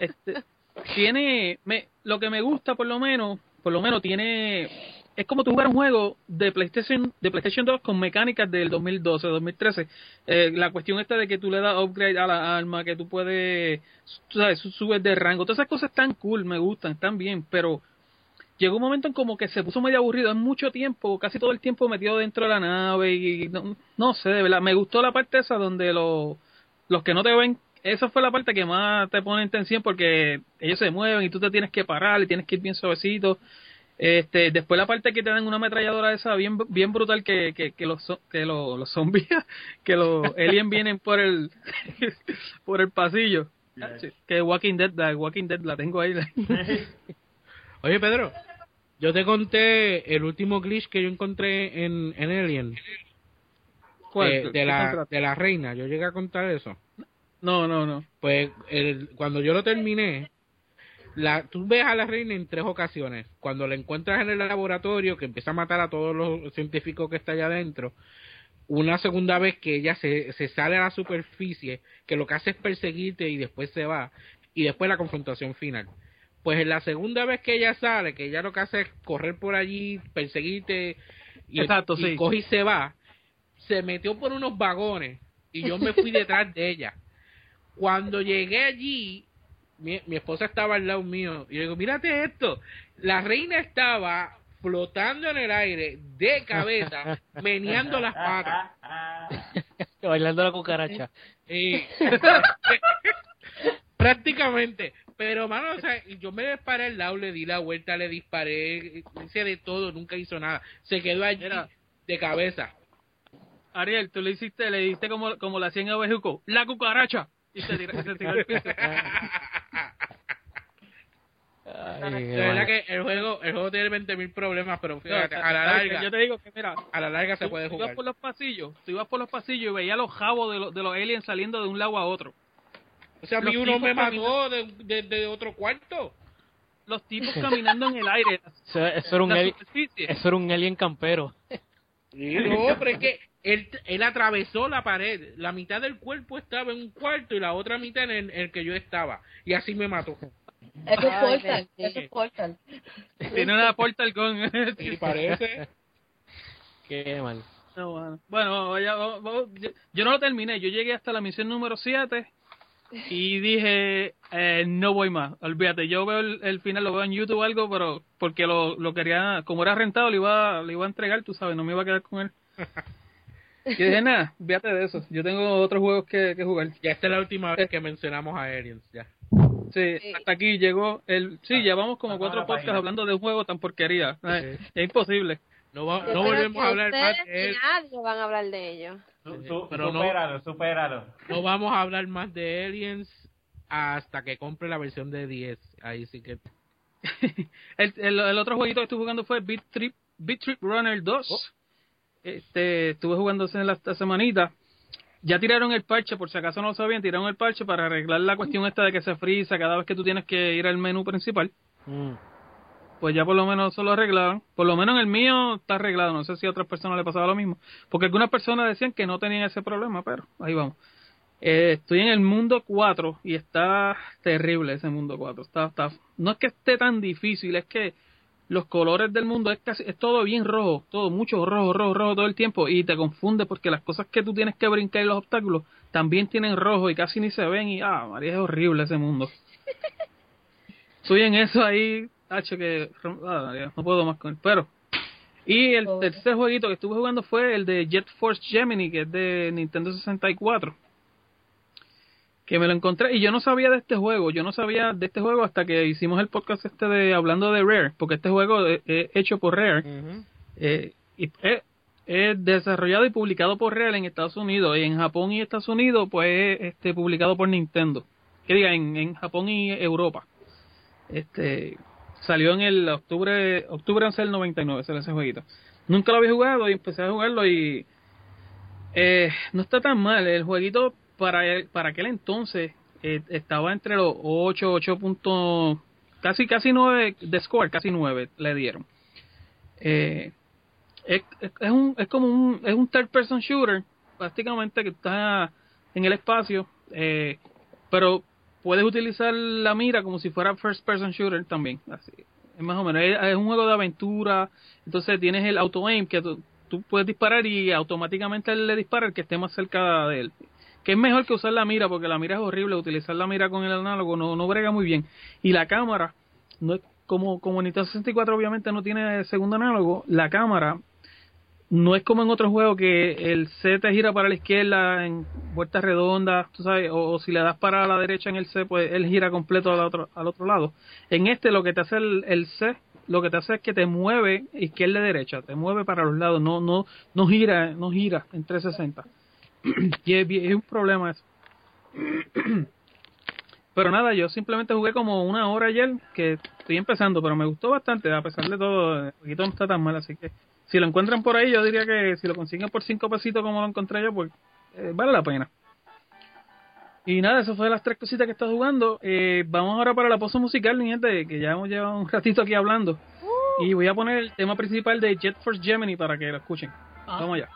Lo que me gusta por lo menos tiene, es como tú jugar un juego de PlayStation 2 con mecánicas del 2012, 2013. La cuestión esta de que tú le das upgrade a la arma, que tú puedes, tú sabes, subes de rango, todas esas cosas están cool, me gustan, están bien, pero llegó un momento en como que se puso medio aburrido, es mucho tiempo, casi todo el tiempo metido dentro de la nave y no sé, de verdad, me gustó la parte esa donde los que no te ven, esa fue la parte que más te pone en tensión porque ellos se mueven y tú te tienes que parar y tienes que ir bien suavecito. Después la parte que te dan una ametralladora esa bien brutal que los zombies, que los aliens vienen por el por el pasillo. Que Walking Dead la tengo ahí.
Oye, Pedro, yo te conté el último glitch que yo encontré en Alien.
¿Cuál?
De la reina. Yo llegué a contar eso.
No.
Pues cuando yo lo terminé, tú ves a la reina en 3 ocasiones. Cuando la encuentras en el laboratorio, que empieza a matar a todos los científicos que está allá adentro. Una segunda vez que ella se sale a la superficie, que lo que hace es perseguirte y después se va. Y después la confrontación final. Pues en la segunda vez que ella sale, que ella lo que hace es correr por allí, perseguirte y
sí.
coge y se va, se metió por unos vagones y yo me fui detrás de ella. Cuando llegué allí, mi esposa estaba al lado mío y le digo, mírate esto, la reina estaba flotando en el aire de cabeza, meneando las patas.
Bailando la cucaracha.
Prácticamente. Pero, mano, o sea, yo me disparé al lado, le di la vuelta, le disparé, hice de todo, nunca hizo nada. Se quedó allí de cabeza.
Ariel, tú le diste como la hacían a Bejuco, la cucaracha. Y se tiró al piso.
De verdad que el juego tiene 20.000 problemas, pero fíjate, a la larga,
yo te digo que mira,
a la larga se puede jugar.
Tú ibas por los pasillos y veías los jabos de los aliens saliendo de un lado a otro.
O sea, a mí uno me mató de otro cuarto.
Los tipos caminando en el aire.
Eso era un alien campero.
Sí, no, pero es que él atravesó la pared. La mitad del cuerpo estaba en un cuarto y la otra mitad en el que yo estaba. Y así me mató.
Eso es Portal.
Tiene una Portal con...
Sí, parece.
Qué mal.
No, bueno, yo no lo terminé. Yo llegué hasta la misión número 7 y dije, no voy más. Olvídate, yo veo el final, lo veo en YouTube o algo, pero porque lo quería, como era rentado, le iba a entregar, tú sabes, no me iba a quedar con él. Y dije, nada, fíjate de eso. Yo tengo otros juegos que jugar.
Ya esta es la última vez que mencionamos a Aliens, ya.
Sí, hasta aquí llegó llevamos como 4 podcasts hablando de un juego tan porquería. Es imposible.
No volvemos a hablar más de él.
Nadie van a hablar de ellos.
Supéralo.
No vamos a hablar más de Aliens hasta que compre la versión de 10. Ahí sí que...
el otro jueguito que estuve jugando fue Beat Trip Runner 2. Estuve jugando esta semanita. Ya tiraron el parche, por si acaso no lo sabían, tiraron el parche para arreglar la cuestión esta de que se frisa cada vez que tú tienes que ir al menú principal. Pues ya por lo menos eso lo arreglaron. Por lo menos en el mío está arreglado. No sé si a otras personas le pasaba lo mismo. Porque algunas personas decían que no tenían ese problema, pero ahí vamos. Estoy en el mundo 4 y está terrible ese mundo 4. No es que esté tan difícil, es que los colores del mundo es todo bien rojo, todo mucho rojo todo el tiempo y te confunde porque las cosas que tú tienes que brincar y los obstáculos también tienen rojo y casi ni se ven y María, es horrible ese mundo. Estoy en eso ahí, María, no puedo más con él, pero y el tercer jueguito que estuve jugando fue el de Jet Force Gemini, que es de Nintendo 64. Que me lo encontré y yo no sabía de este juego, hasta que hicimos el podcast de hablando de Rare, porque este juego es hecho por Rare, y es desarrollado y publicado por Rare en Estados Unidos, y en Japón y Estados Unidos pues es publicado por Nintendo, que diga en Japón y Europa. Salió en el octubre 11 del 99, ese jueguito. Nunca lo había jugado y empecé a jugarlo y no está tan mal el jueguito. Para aquel entonces estaba entre los 8 puntos, casi 9 de score, casi 9 le dieron. Es como un third person shooter, prácticamente, que está en el espacio, pero puedes utilizar la mira como si fuera first person shooter también, así. Es más o menos, es un juego de aventura. Entonces tienes el auto aim, que tú puedes disparar y automáticamente él le dispara el que esté más cerca de él, que es mejor que usar la mira, porque la mira es horrible. Utilizar la mira con el análogo no brega muy bien. Y la cámara, no es como Nintendo 64 obviamente no tiene segundo análogo. La cámara no es como en otros juegos que el C te gira para la izquierda en vueltas redondas, tú sabes, o si le das para la derecha en el C, pues él gira completo al otro lado. En este lo que te hace el C, lo que te hace es que te mueve izquierda y derecha, te mueve para los lados, no gira en 360. Y es un problema eso. Pero nada, yo simplemente jugué como 1 hora ayer, que estoy empezando, pero me gustó bastante, a pesar de todo, el jueguito no está tan mal, así que si lo encuentran por ahí, yo diría que si lo consiguen por 5 pesitos como lo encontré yo, pues vale la pena. Y nada, eso fue de las 3 cositas que está jugando. Vamos ahora para la pausa musical, mi gente, que ya hemos llevado un ratito aquí hablando. Y voy a poner el tema principal de Jet Force Gemini para que lo escuchen. Vamos allá.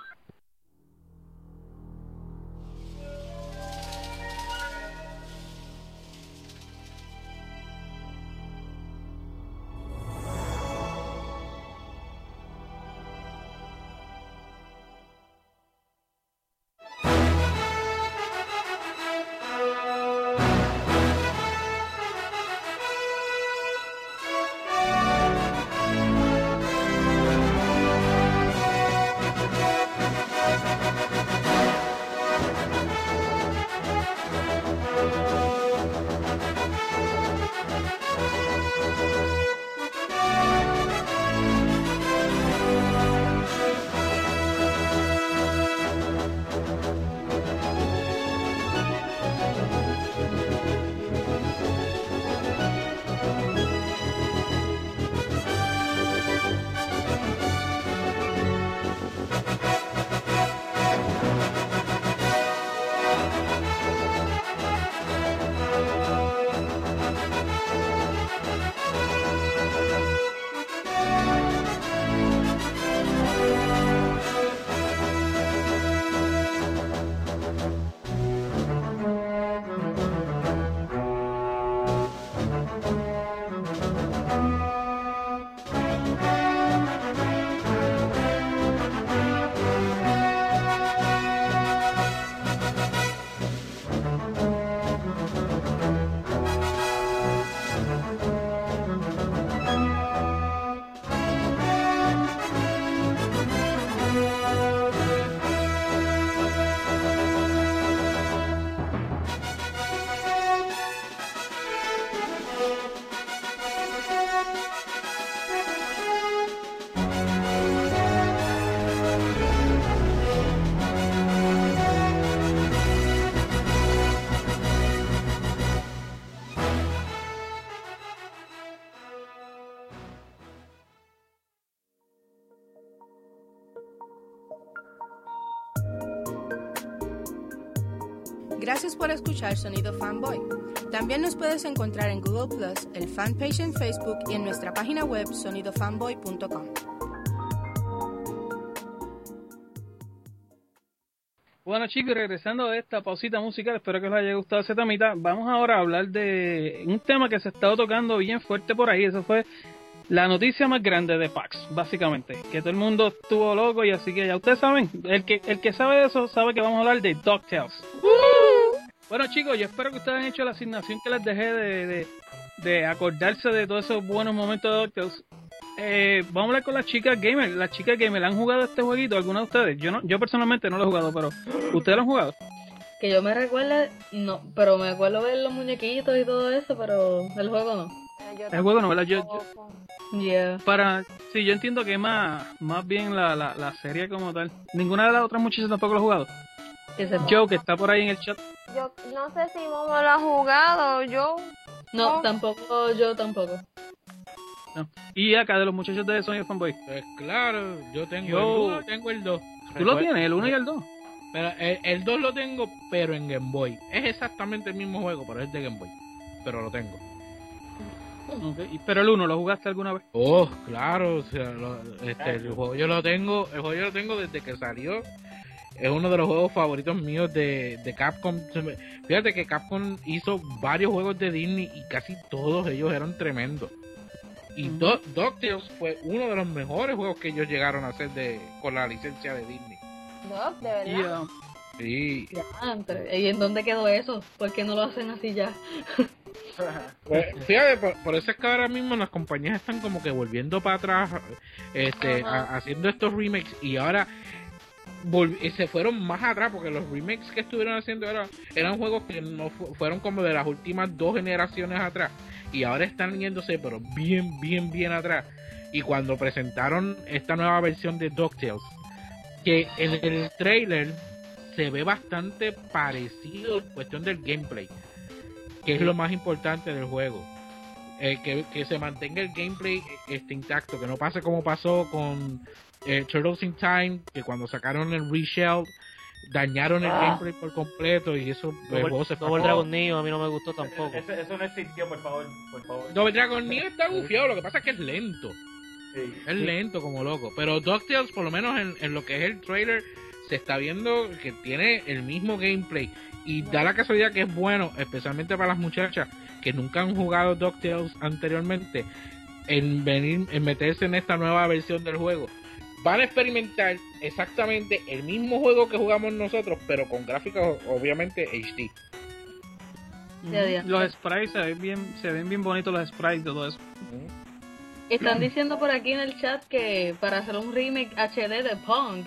Gracias por escuchar Sonido Fanboy. También nos puedes encontrar en Google Plus, el fanpage en Facebook y en nuestra página web sonidofanboy.com.
Bueno, chicos, regresando de esta pausita musical, espero que les haya gustado ese temita. Vamos ahora a hablar de un tema que se ha estado tocando bien fuerte por ahí. Eso fue la noticia más grande de PAX, básicamente, que todo el mundo estuvo loco, y así que ya ustedes saben, el que sabe de eso sabe que vamos a hablar de DuckTales. Bueno, chicos, yo espero que ustedes hayan hecho la asignación que les dejé de acordarse de todos esos buenos momentos de DuckTales. Vamos a hablar con las chicas gamer. Las chicas gamer, ¿han jugado este jueguito? ¿Alguna de ustedes? Yo personalmente no lo he jugado, pero ¿ustedes lo han jugado?
Que yo me recuerde, no, pero me acuerdo ver los muñequitos y todo eso, pero el juego no.
El juego no, ¿verdad?
Yeah.
Sí, yo entiendo que más bien la serie como tal. ¿Ninguna de las otras muchachas tampoco lo ha jugado? Joe, que está por ahí en el chat.
Yo no sé si Momo lo ha jugado, yo.
No, tampoco, yo tampoco.
No. Y acá de los muchachos de Sonido Fanboy.
Pues claro, yo tengo el 2.
¿Tú lo tienes, el 1 y el 2?
Pero el 2 lo tengo, pero en Game Boy. Es exactamente el mismo juego, pero es de Game Boy. Pero lo tengo.
Okay. Pero el 1, ¿lo jugaste alguna vez?
Oh, claro, o sea, el juego yo lo tengo desde que salió. Es uno de los juegos favoritos míos de Capcom. Fíjate que Capcom hizo varios juegos de Disney y casi todos ellos eran tremendos. Y DuckTales fue uno de los mejores juegos que ellos llegaron a hacer con la licencia de Disney.
No, de verdad.
Sí.
¿Y en dónde quedó eso? ¿Por qué no lo hacen así ya?
Pues, fíjate, por eso es que ahora mismo las compañías están como que volviendo para atrás, haciendo estos remakes, y ahora se fueron más atrás, porque los remakes que estuvieron haciendo eran juegos que no fueron como de las últimas 2 generaciones atrás, y ahora están yéndose pero bien atrás. Y cuando presentaron esta nueva versión de DuckTales, que en el trailer se ve bastante parecido en cuestión del gameplay, que es lo más importante del juego, que se mantenga el gameplay intacto, que no pase como pasó con Turtles in Time, que cuando sacaron el Reshell dañaron el gameplay por completo, y eso el juego se
Double Dragon Neo a mí no me gustó tampoco.
Eso no existió, por favor.
Double Dragon Neo está bufiado, lo que pasa es que es lento. Es lento como loco, pero DuckTales, por lo menos en lo que es el trailer, se está viendo que tiene el mismo gameplay, y da la casualidad que es bueno, especialmente para las muchachas que nunca han jugado DuckTales anteriormente, en meterse en esta nueva versión del juego. Van a experimentar exactamente el mismo juego que jugamos nosotros, pero con gráficos obviamente HD.
Los sprites se ven bien bonitos, los sprites de todo eso.
Están diciendo por aquí en el chat que para hacer un remake HD de Pong.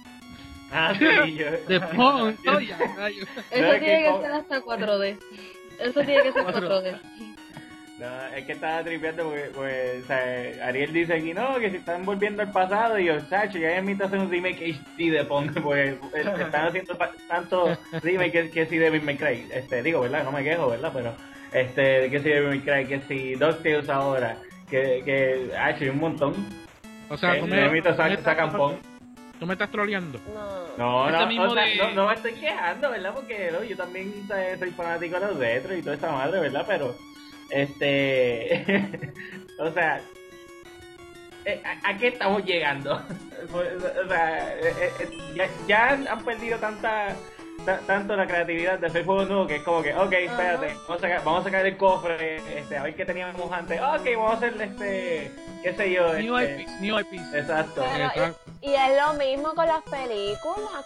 De Pong.
Eso tiene que ser hasta 4D. Eso tiene que ser 4D.
No, es que estaba tripeando porque pues, o sea, Ariel dice aquí no, que se están volviendo al pasado, y yo, Sacho, ya es mitad hacer un remake HD de Pong, porque están haciendo tanto remake que si de Devil May Cry, digo, ¿verdad? No me quejo, ¿verdad? Pero, que si Devil May Cry, que si DuckTales ahora, que hay un montón.
O sea,
sacan Pong.
¿Tú me estás troleando?
No, no me estoy quejando, ¿verdad? Porque yo también soy fanático de los retro y toda esta madre, ¿verdad? Pero, o sea, ¿a qué estamos llegando? O sea, ya han perdido tanto la creatividad de hacer juegos nuevos, que es como que, ok, espérate, vamos a sacar el cofre, a ver qué teníamos antes, ok, vamos a hacer qué sé yo,
New IPs.
Exacto.
Pero, y es lo mismo con las películas.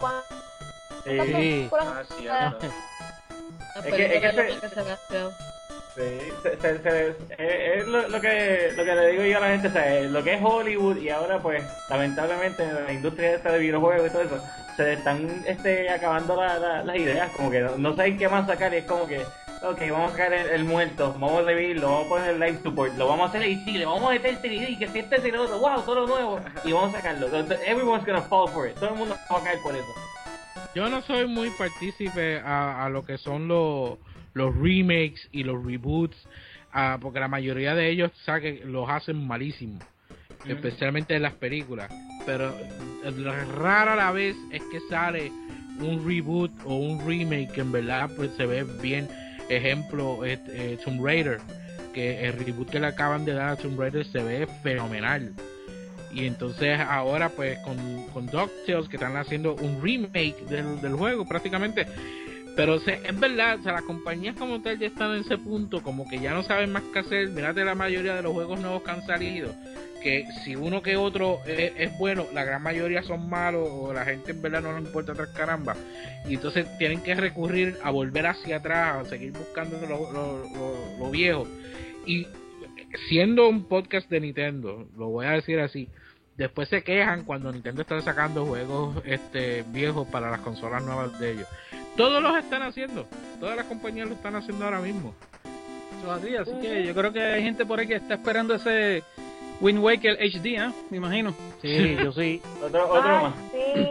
Es lo que le digo yo a la gente, o sea, lo que es Hollywood, y ahora pues lamentablemente en la industria esta de videojuegos y todo eso se están acabando las ideas, como que no saben qué más sacar, y es como que ok, vamos a sacar el muerto, vamos a revivirlo, vamos a poner el live support, lo vamos a hacer y le vamos a meter 3D, que si este es el otro, wow, todo lo nuevo, y vamos a sacarlo. Everyone's gonna fall for it, todo el mundo va a caer por eso.
Yo no soy muy partícipe a lo que son los remakes y los reboots, porque la mayoría de ellos, ¿sabes?, que los hacen malísimos, especialmente en las películas, pero rara la vez es que sale un reboot o un remake que en verdad pues se ve bien. Ejemplo, Tomb Raider, que el reboot que le acaban de dar a Tomb Raider se ve fenomenal. Y entonces ahora pues con DuckTales, que están haciendo un remake del juego prácticamente. Pero es verdad, o sea, las compañías como tal ya están en ese punto, como que ya no saben más qué hacer. Mírate la mayoría de los juegos nuevos que han salido, que si uno que otro es bueno, la gran mayoría son malos, o la gente en verdad no le importa tras caramba, y entonces tienen que recurrir a volver hacia atrás, a seguir buscando lo viejo. Y siendo un podcast de Nintendo, lo voy a decir así, después se quejan cuando Nintendo está sacando juegos viejos para las consolas nuevas de ellos. Todos los están haciendo, todas las compañías lo están haciendo ahora mismo.
Así que yo creo que hay gente por ahí que está esperando ese Wind Waker HD, me imagino.
Sí, yo sí.
Otro más.
Sí.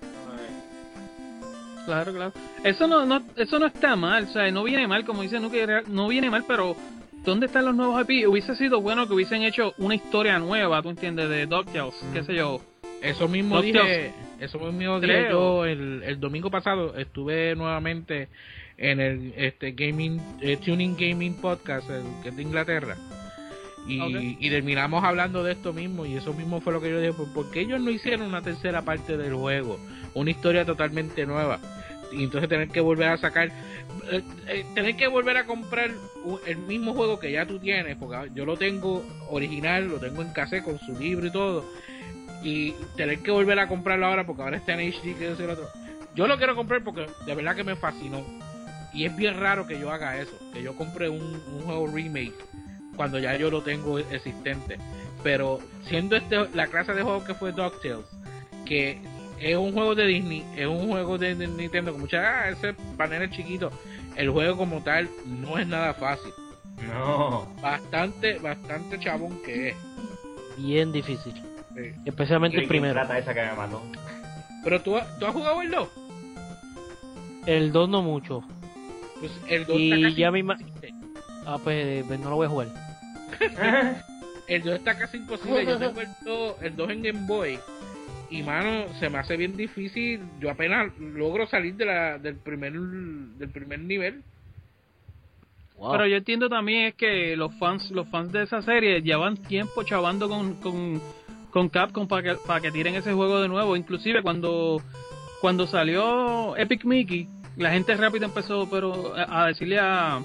Claro. Eso no está mal, o sea, no viene mal, como dice Nuke, no viene mal, pero ¿dónde están los nuevos IP? Hubiese sido bueno que hubiesen hecho una historia nueva, ¿tú entiendes? De DuckTales, qué sé yo,
Eso mismo dije yo el domingo pasado. Estuve nuevamente en el Tuning Gaming Podcast, que es de Inglaterra, y terminamos hablando de esto mismo, y eso mismo fue lo que yo dije: ¿por qué ellos no hicieron una tercera parte del juego, una historia totalmente nueva? Y entonces tener que volver a sacar, tener que volver a comprar el mismo juego que ya tú tienes, porque yo lo tengo original, lo tengo en cassette con su libro y todo, y tener que volver a comprarlo ahora porque ahora está en HD, que es el otro. Yo lo quiero comprar porque de verdad que me fascinó, y es bien raro que yo haga eso, que yo compre un juego remake cuando ya yo lo tengo existente. Pero siendo la clase de juego que fue DuckTales, que es un juego de Disney, es un juego de Nintendo, con ese panel chiquito, el juego como tal no es nada fácil.
No.
Bastante chabón que es.
Bien difícil.
Sí.
Especialmente el primero.
Trata esa que me mató.
Pero ¿tú has jugado el 2?
El 2 no mucho.
Pues el 2
y
está casi
ya
imposible.
pues no lo voy a jugar.
El 2 está casi imposible. Yo tengo el 2 en Game Boy, y mano, se me hace bien difícil. Yo apenas logro salir del primer nivel.
Wow. Pero yo entiendo también es que los fans de esa serie llevan tiempo chavando con Capcom para que tiren ese juego de nuevo. Inclusive cuando salió Epic Mickey, la gente rápido empezó a decirle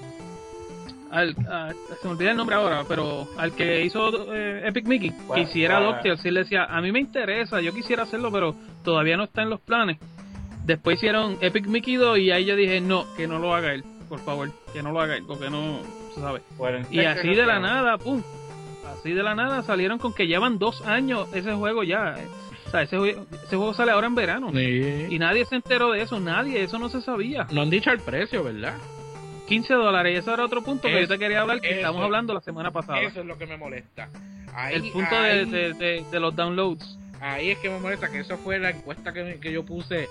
se me olvida el nombre ahora, pero al que hizo Epic Mickey, que hiciera DuckTales, él le decía: a mí me interesa, yo quisiera hacerlo, pero todavía no está en los planes. Después hicieron Epic Mickey 2 y ahí yo dije: no, que no lo haga él, por favor, que no lo haga él, porque no se sabe. Bueno, y así de la nada, pum, así de la nada salieron con que llevan 2 años ese juego ya. O sea, ese juego sale ahora en verano.
Sí.
Y nadie se enteró de eso, eso no se sabía.
No han dicho el precio, ¿verdad?
$15, y eso era otro punto que yo te quería hablar, que estamos hablando la semana pasada.
Eso es lo que me molesta.
El punto de los downloads.
Ahí es que me molesta, que eso fue la encuesta que yo puse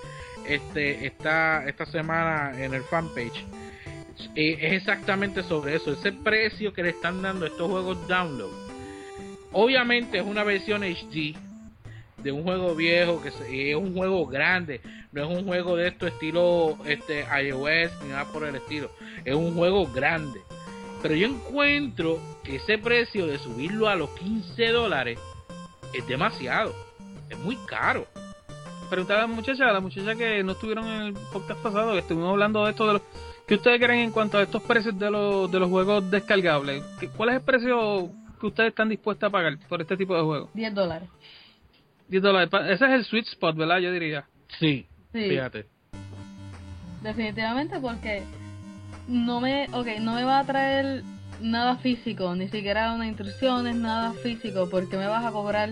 esta semana en el fanpage. Es exactamente sobre eso, ese precio que le están dando a estos juegos download. Obviamente es una versión HD de un juego viejo, que es un juego grande, no es un juego de esto estilo iOS ni nada por el estilo, es un juego grande. Pero yo encuentro que ese precio de subirlo a los $15 es demasiado, es muy caro.
Preguntaba a la muchacha que no estuvieron en el podcast pasado, que estuvimos hablando de esto, ¿qué ustedes creen en cuanto a estos precios de los juegos descargables? ¿Cuál es el precio que ustedes están dispuestos a pagar por este tipo de juegos?
$10.
$10. Ese es el sweet spot, ¿verdad? Yo diría.
Sí. Fíjate.
Definitivamente, porque no me va a traer nada físico, ni siquiera unas instrucciones, nada físico, porque me vas a cobrar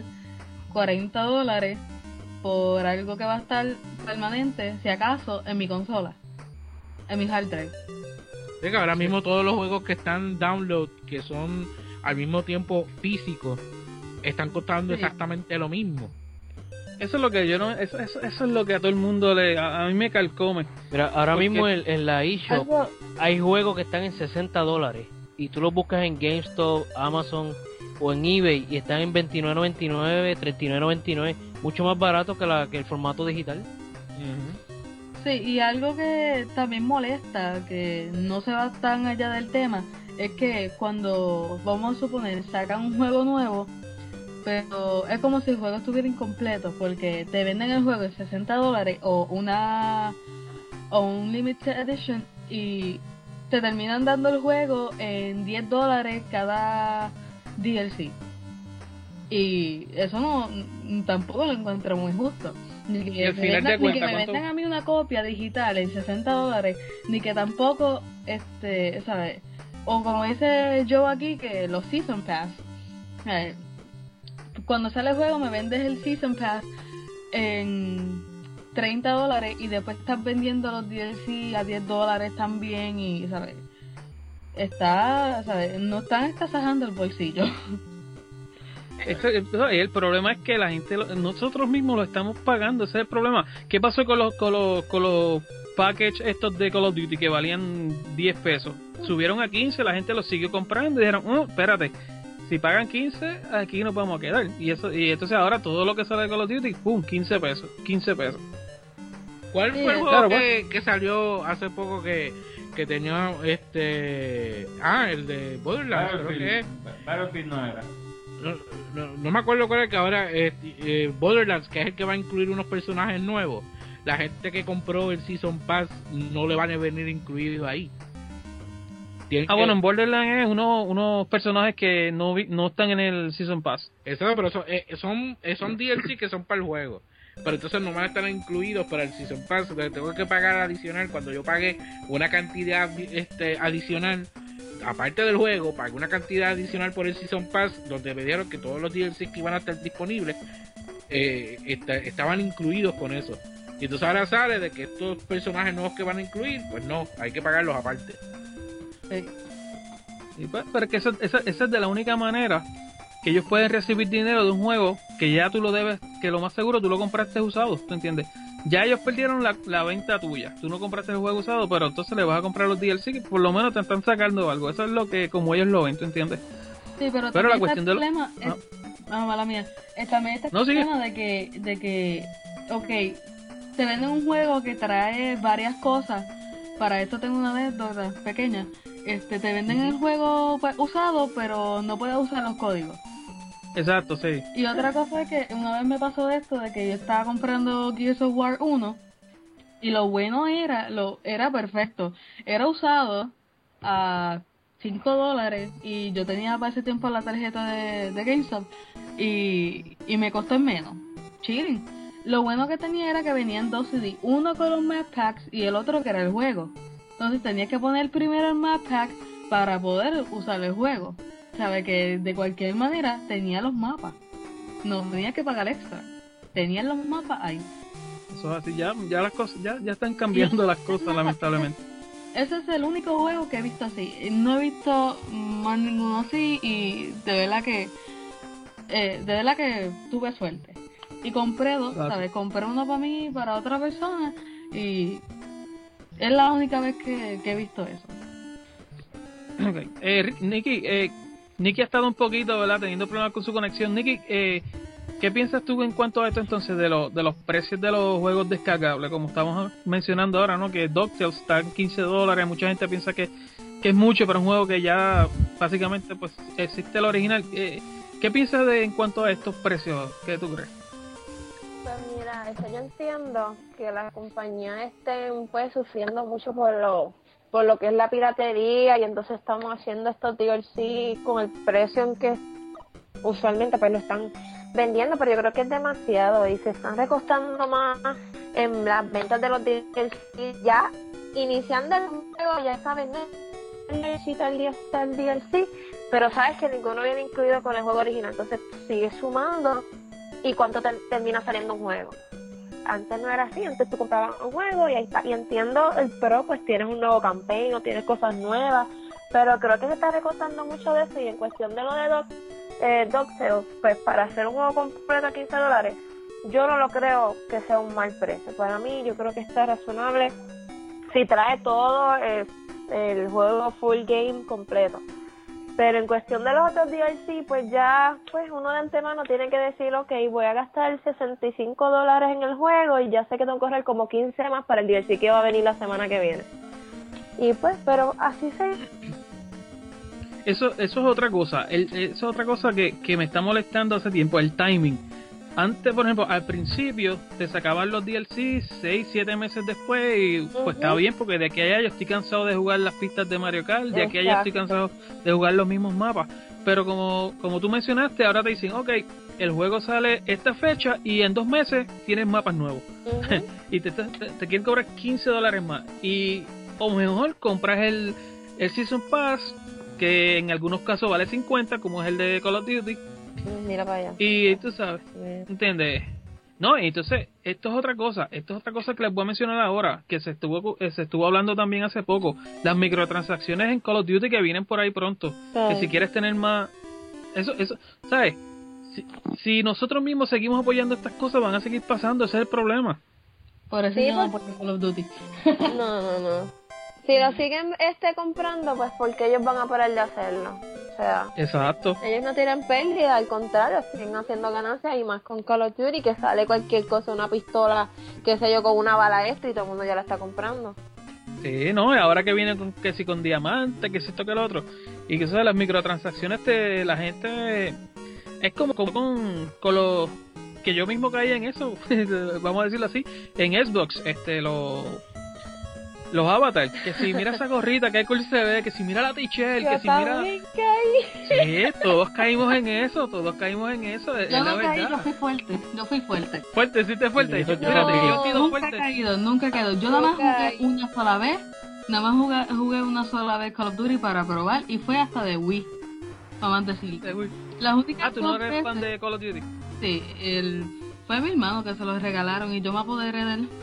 $40 por algo que va a estar permanente, si acaso, en mi consola, en mi hard drive.
Sí, que ahora mismo todos los juegos que están download, que son al mismo tiempo físicos, están costando exactamente lo mismo.
Eso es lo que eso es lo que a todo el mundo a mí me calcome.
Mira, ahora mismo en la eShop hay juegos que están en $60 y tú los buscas en GameStop, Amazon o en eBay y están en $29.99, $39.99, mucho más barato que el formato digital.
Sí, y algo que también molesta, que no se va tan allá del tema, es que cuando, vamos a suponer, sacan un juego nuevo, pero es como si el juego estuviera incompleto, porque te venden el juego en $60 o un limited edition, y te terminan dando el juego en $10 cada DLC. Y eso tampoco lo encuentro muy justo. Ni que me vendan a mí una copia digital en $60, ni que tampoco, ¿sabes? O como dice Joe aquí, que los Season Pass. Cuando sale el juego me vendes el Season Pass en $30 y después estás vendiendo los DLC a $10 también, y ¿sabes? ¿Sabes? No están estasajando el bolsillo.
El problema es que la gente, nosotros mismos lo estamos pagando, ese es el problema. ¿Qué pasó con los packages estos de Call of Duty que valían $10? Subieron a $15, la gente los siguió comprando y dijeron, espérate, si pagan 15, aquí nos vamos a quedar. Y entonces ahora todo lo que sale de Call of Duty, ¡pum! 15 pesos.
¿Cuál fue el juego
claro,
que salió hace poco que tenía el de Borderlands, creo que es?
Battlefield no era.
No me acuerdo cuál es, que ahora Borderlands, que es el que va a incluir unos personajes nuevos. La gente que compró el Season Pass no le van a venir incluidos ahí.
Bueno, en Borderlands es unos personajes que no están en el Season Pass.
Exacto, pero son DLC que son para el juego. Pero entonces no van a estar incluidos para el Season Pass. Entonces tengo que pagar adicional. Cuando yo pagué una cantidad adicional, aparte del juego, pagué una cantidad adicional por el Season Pass, donde me dieron que todos los DLCs que iban a estar disponibles estaban incluidos con eso. Y entonces ahora sale de que estos personajes nuevos que van a incluir, pues no, hay que pagarlos aparte.
Pero que esa es de la única manera que ellos pueden recibir dinero de un juego que ya tú lo debes, que lo más seguro tú lo compraste usado, ¿tú entiendes? Ya ellos perdieron la venta tuya, tú no compraste el juego usado, pero entonces le vas a comprar los DLC que por lo menos te están sacando algo. Eso es lo que, como ellos lo ven, ¿tú entiendes?
Sí, pero la cuestión del problema mala mía, también está el problema de que okay, te venden un juego que trae varias cosas. Para esto tengo una anécdota pequeña. Te venden el juego usado, pero no puedes usar los códigos.
Exacto, sí.
Y otra cosa es que una vez me pasó esto de que yo estaba comprando Gears of War 1 y lo bueno era perfecto. Era usado a $5 y yo tenía para ese tiempo la tarjeta de GameStop y me costó en menos. Chilling. Lo bueno que tenía era que venían 2 CD, uno con los map packs y el otro que era el juego. Entonces tenía que poner primero el map pack para poder usar el juego. Sabe que de cualquier manera tenía los mapas. No tenía que pagar extra. Tenían los mapas ahí.
Eso es así, ya las cosas, ya están cambiando las cosas lamentablemente.
Ese es el único juego que he visto así. No he visto más ninguno así y de verdad que tuve suerte. Y compré dos, ¿sabes? Compré uno para mí y para otra persona y es la única vez que he visto eso.
Okay. Nikki ha estado un poquito, ¿verdad? Teniendo problemas con su conexión. Nikki, ¿qué piensas tú en cuanto a esto entonces de los precios de los juegos descargables? Como estamos mencionando ahora, ¿no? Que DuckTales está en $15. Mucha gente piensa que es mucho para un juego que ya básicamente pues existe el original. ¿Qué piensas en cuanto a estos precios? ¿Qué tú crees?
Pues mira, yo entiendo que las compañías estén pues sufriendo mucho por lo que es la piratería y entonces estamos haciendo estos DLC con el precio en que usualmente pues lo están vendiendo, pero yo creo que es demasiado y se están recostando más en las ventas de los DLC. Ya iniciando el juego ya está vendiendo el DLC, pero sabes que ninguno viene incluido con el juego original, entonces sigue sumando. ¿Y cuánto termina saliendo un juego? Antes no era así, antes tú comprabas un juego y ahí está. Y entiendo, el Pro pues tienes un nuevo campaign o tienes cosas nuevas, pero creo que se está recortando mucho de eso. Y en cuestión de lo de DuckTales, pues para hacer un juego completo a $15, yo no lo creo que sea un mal precio. Para mí, yo creo que está razonable si trae todo el juego full game completo. Pero en cuestión de los otros DLC, pues ya pues uno de antemano tiene que decir, ok, voy a gastar $65 en el juego y ya sé que tengo que correr como 15 más para el DLC que va a venir la semana que viene. Y pues, pero así se...
Eso es otra cosa. Eso es otra cosa que me está molestando hace tiempo, el timing. Antes, por ejemplo, al principio te sacaban los DLC 6-7 meses después y pues estaba bien porque de aquí a allá yo estoy cansado de jugar las pistas de Mario Kart, de aquí a allá estoy cansado de jugar los mismos mapas. Pero como tú mencionaste, ahora te dicen, ok, el juego sale esta fecha y en 2 meses tienes mapas nuevos. Y te quieren cobrar $15 más. Y o mejor compras el Season Pass, que en algunos casos vale 50, como es el de Call of Duty.
Mira para allá.
Y tú sabes, ¿entiendes? No, y entonces, esto es otra cosa que les voy a mencionar ahora, que se estuvo hablando también hace poco, las microtransacciones en Call of Duty que vienen por ahí pronto, que si quieres tener más, eso, ¿sabes? Si nosotros mismos seguimos apoyando estas cosas, van a seguir pasando, ese es el problema.
Por eso
sí,
no apoyo Call of Duty.
No. Si lo siguen comprando, pues porque ellos van a parar de hacerlo. O sea,
Exacto.
ellos no tienen pérdida, al contrario, siguen haciendo ganancias, y más con Call of Duty, que sale cualquier cosa, una pistola, qué sé yo, con una bala extra, y todo el mundo ya la está comprando.
Sí, no, y ahora que viene con que si con diamante, que si esto que lo otro, y que eso de las microtransacciones de la gente es como con los que yo mismo caí en eso, vamos a decirlo así, en Xbox, los avatars, que si mira esa gorrita, que cool se ve, que si mira la t-shirt, que si mira... Sí, todos caímos en eso, es
Yo
la
no caí,
verdad.
yo fui fuerte.
Fuerte, sí te fuerte.
Sí,
Fíjate, yo he sido
Nunca he
fuerte.
caído, nunca he caído. Yo nada más jugué una sola vez, jugué una sola vez Call of Duty para probar, y fue hasta de Wii, vamos a decir. Las únicas
¿Tú no
dos
eres fan
veces-
de Call of Duty?
Sí, fue mi hermano que se lo regalaron y yo me apoderé de él.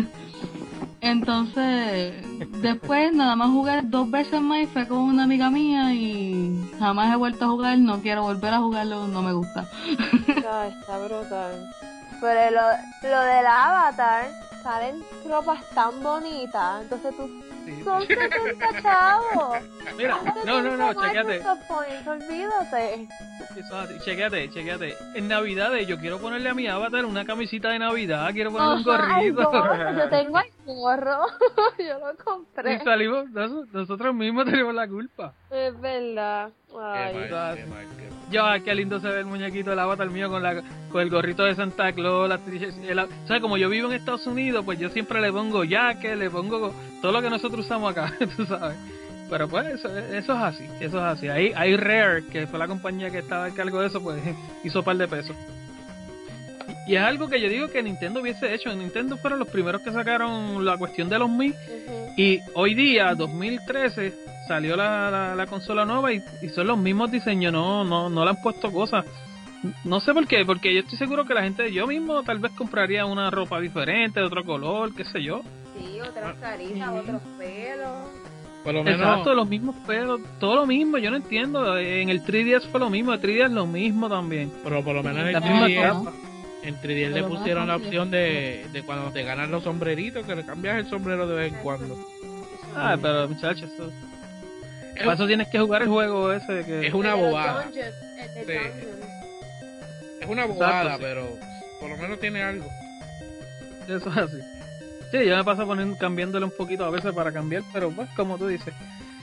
Entonces, después nada más jugué 2 veces más y fue con una amiga mía y jamás he vuelto a jugar, no quiero volver a jugarlo, no me gusta.
Ay, está brutal. Pero lo del avatar, salen ropas tan bonitas, entonces tú... Son 70 chavos.
Mira, no, chequéate.
Olvídate.
Eso es así, chequéate. En Navidades yo quiero ponerle a mi avatar una camisita de Navidad, quiero ponerle un
Ajá, el
gorrito.
gorro, yo tengo el gorro, yo lo compré.
Y salimos, nosotros mismos tenemos la culpa.
Es verdad. Ay.
Yo, qué lindo se ve el muñequito del avatar mío con el gorrito de Santa Claus, ¿sabes? Como yo vivo en Estados Unidos, pues yo siempre le pongo jacket, le pongo todo lo que nosotros usamos acá, tú sabes. Pero pues eso es así. Ahí Rare, que fue la compañía que estaba a cargo de eso, pues hizo un par de pesos. Y es algo que yo digo que Nintendo hubiese hecho. Nintendo fueron los primeros que sacaron la cuestión de los Mii. Y hoy día, 2013, salió la consola nueva y son los mismos diseños, no le han puesto cosas. No sé por qué, porque yo estoy seguro que la gente, yo mismo tal vez compraría una ropa diferente, de otro color, qué sé yo.
Sí, otras caritas, otros pelos.
Por lo menos,
Exacto, los mismos pelos, todo lo mismo, yo no entiendo. En el 3DS fue lo mismo, el 3DS lo mismo también.
pero por lo menos en
La misma
3DS,
capa.
en 3DS le pusieron la opción de cuando te ganan los sombreritos, que le cambias el sombrero de vez en cuando.
Ah, pero muchachos, para eso tienes que jugar el juego ese que...
Es una
El de los
bobada.
Dungeons, el de
Sí.
Dungeons.
Es una bobada,
Exacto, sí.
pero por lo menos tiene algo.
Eso es así. Sí, yo me paso cambiándole un poquito a veces para cambiar, pero pues como tú dices.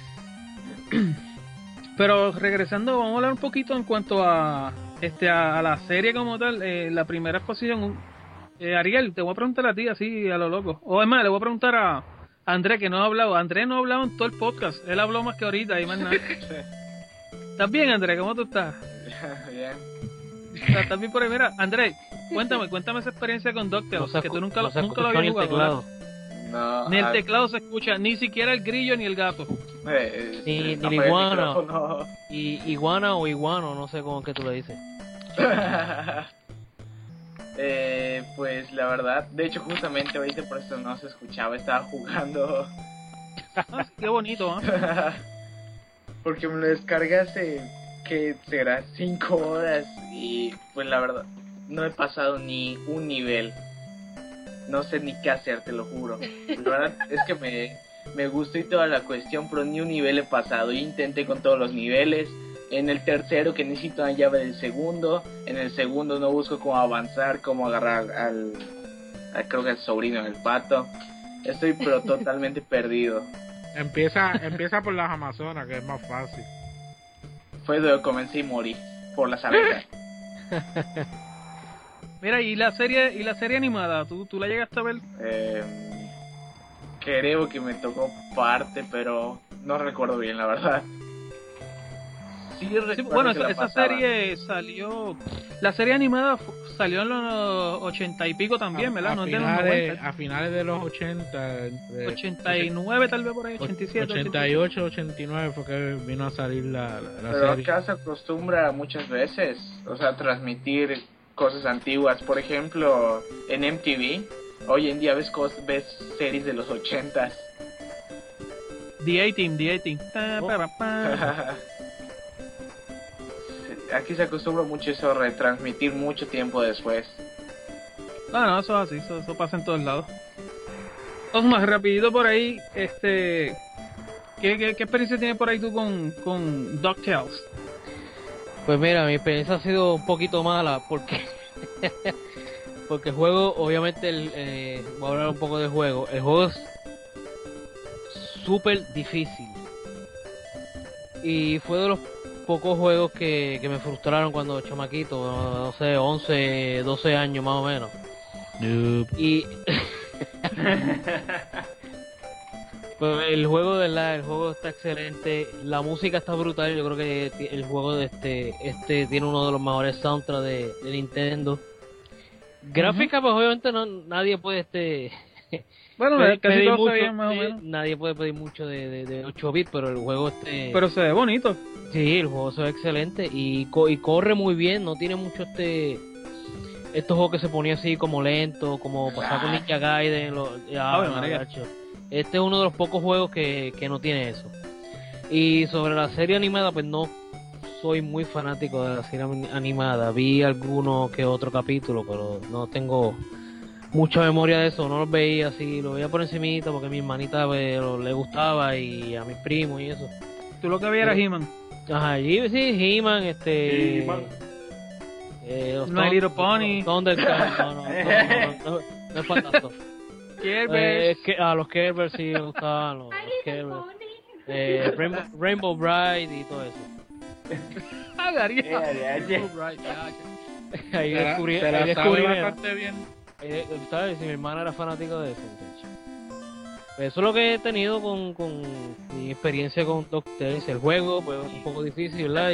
Pero regresando, vamos a hablar un poquito en cuanto a la serie como tal, la primera exposición. Ariel, te voy a preguntar a ti así a lo loco. O es más, le voy a preguntar a André, que no ha hablado. André no ha hablado en todo el podcast. Él habló más que ahorita y más nada. ¿Estás bien, André? ¿Cómo tú estás?
Bien.
¿Estás bien por ahí? Mira, André, cuéntame esa experiencia con DuckTales, que tú nunca lo habías jugado, ¿verdad?
No,
Ni el teclado se escucha, ni siquiera el grillo ni el gato.
Ni
apaga
la
el
iguana.
micrófono.
Iguana o iguano, no sé cómo que tú le dices.
Pues la verdad, de hecho justamente ahorita por eso no se escuchaba, estaba jugando.
Qué bonito, ¿eh?
Porque me lo descargué hace, ¿qué será? 5 horas y pues la verdad, no he pasado ni un nivel. No sé ni qué hacer, te lo juro. La verdad es que me gustó y toda la cuestión, pero ni un nivel he pasado. Yo intenté con todos los niveles. En el tercero que necesito una llave del segundo. En el segundo no busco cómo avanzar, cómo agarrar creo que el sobrino del pato. Estoy pero totalmente perdido.
Empieza por las Amazonas, que es más fácil.
Fue donde comencé y morí por las abejas.
Mira, y la serie animada, ¿tú la llegaste a ver?
Creo que me tocó parte, pero no recuerdo bien, la verdad. Sí,
Bueno,
que la
esa
pasaba.
serie salió, la serie animada salió en los 80 y pico también, ¿verdad? No es de los 90.
A finales de los 80, entre
89 tal vez por ahí, 87.
88, 89 fue que vino a salir la
Pero
serie.
acá se acostumbra muchas veces, o sea, transmitir cosas antiguas. Por ejemplo, en MTV, hoy en día ves series de los 80s.
The A-Team.
Aquí se acostumbra mucho eso, retransmitir mucho tiempo después.
No, eso es así, eso pasa en todos lados. Osmar, rapidito por ahí, ¿qué experiencia tienes por ahí tú con DuckTales?
Pues mira, mi experiencia ha sido un poquito mala porque porque el juego, obviamente, voy a hablar un poco del juego. El juego es súper difícil y fue de los pocos juegos que me frustraron cuando chamaquito, no sé, 11, 12 años más o menos. Y pues el juego de el juego está excelente, la música está brutal. Yo creo que el juego de este tiene uno de los mejores soundtracks de Nintendo. Gráfica, pues obviamente nadie puede
bueno, casi
pedir
todos
mucho,
sabían más o menos.
nadie puede pedir mucho de 8 bits, pero el juego
pero se ve bonito.
sí, el juego se ve excelente y corre muy bien, no tiene mucho estos juegos que se ponía así como lento, como pasar con Ninja Gaiden, este es uno de los pocos juegos que no tiene eso. Y sobre la serie animada, pues no soy muy fanático de la serie animada, vi alguno que otro capítulo, pero no tengo mucha memoria de eso, no los veía así, lo veía por encimita porque a mi hermanita le gustaba y a mis primos y eso.
Tú lo que veías era He-Man.
Ajá, sí, He-Man,
My Little Pony.
Thundercats, no es para tanto.
Kerber.
A los Kerber sí me gustaban, los Kerber. Rainbow Bright y todo eso. Ahí descubrí
bastante bien.
¿Sabes? Si mi hermana era fanática de eso, muchacho. Eso es lo que he tenido con mi experiencia con DuckTales. El juego pues es un poco difícil, ¿verdad?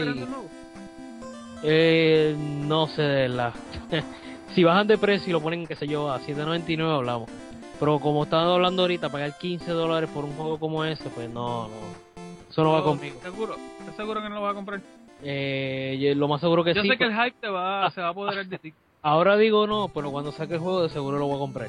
Y no sé, de verdad. Si bajan de precio y lo ponen, qué sé yo, a $7.99 hablamos. Pero como estaba hablando ahorita, pagar $15 por un juego como ese, pues no. Eso no va conmigo.
¿Estás seguro que no lo vas a comprar?
Lo más seguro que sí.
Yo sé que el hype se va a apoderar de ti.
Ahora digo no, pero cuando saque el juego de seguro lo voy a comprar.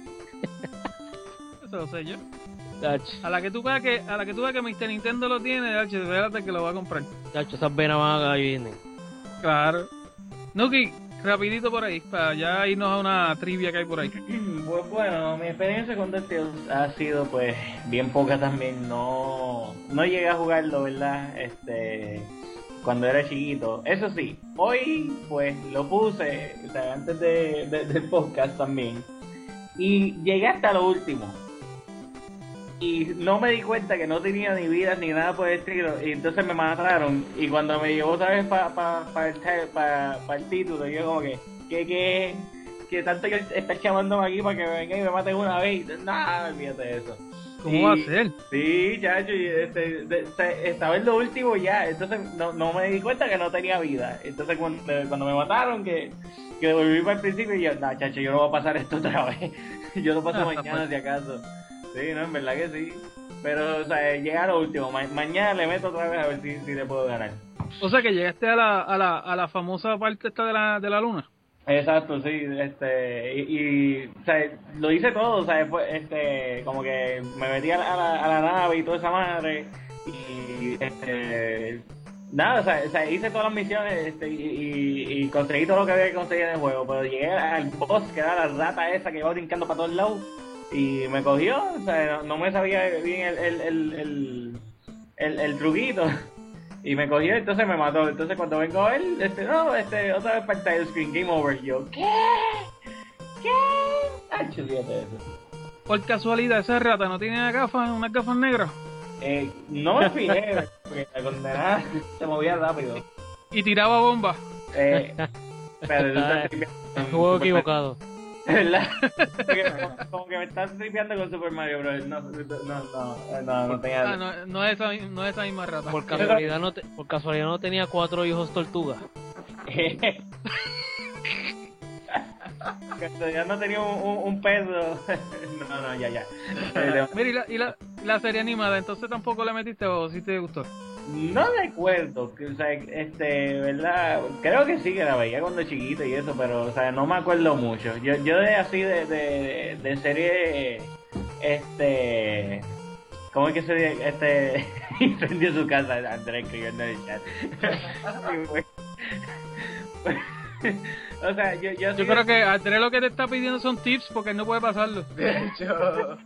Eso lo sé yo.
Tacho.
A la que tú veas que Mr. Nintendo lo tiene, espérate que lo va a comprar.
Tacho, esas venas van a vienen.
Claro. Nuki, rapidito por ahí, para ya irnos a una trivia que hay por ahí.
Pues bueno, mi experiencia con DuckTales ha sido pues bien poca también. No llegué a jugarlo, ¿verdad? Cuando era chiquito. Eso sí, hoy pues lo puse, o sea, antes del podcast también. Y llegué hasta lo último. Y no me di cuenta que no tenía ni vidas ni nada por el estilo. Y entonces me mataron. Y cuando me llevó otra vez para el título, yo como que tanto que está llamándome aquí para que venga y me maten una vez. Nada, olvídate de eso.
¿Cómo va a ser?
Sí, chacho, estaba en lo último ya. Entonces no me di cuenta que no tenía vida. Entonces cuando me mataron, que volví para el principio, y yo, chacho, yo no voy a pasar esto otra vez. Yo lo paso mañana si acaso. Sí, no, en verdad que sí. Pero, o sea, llega a lo último. Mañana le meto otra vez a ver si le puedo ganar.
O sea, que llegaste a la famosa parte esta de la luna.
Exacto, sí. Y o sea, lo hice todo. O sea, como que me metí a la nave y toda esa madre. Y, nada, o sea, hice todas las misiones y conseguí todo lo que había que conseguir en el juego. Pero llegué al boss, que era la rata esa que iba brincando para todos lados. Y me cogió, o sea, no me sabía bien el truquito. Y me cogió, entonces me mató. Entonces cuando vengo a él, otra vez para el title screen, game over. Yo, ¿qué? Fíjate eso.
Por casualidad, esa rata no tiene unas gafas negras.
No me fijé, porque la condenada se movía rápido.
Y tiraba bombas.
Pero tú estás
juego equivocado.
¿Verdad? Como que me estás tripeando con Super Mario Bros. No tenía.
No es esa misma rata.
Por casualidad no tenía 4 hijos tortugas.
Ya no tenía un peso. No, ya.
Mira, y la serie animada, entonces tampoco la metiste o sí te gustó.
No recuerdo, o sea, ¿verdad? Creo que sí que la veía cuando chiquito y eso, pero, o sea, no me acuerdo mucho. Yo de así de serie, ¿cómo es que se dice? Incendió su casa, Andrés escribiendo en el chat. O sea,
yo creo que Andrés lo que te está pidiendo son tips porque él no puede pasarlo.
De hecho...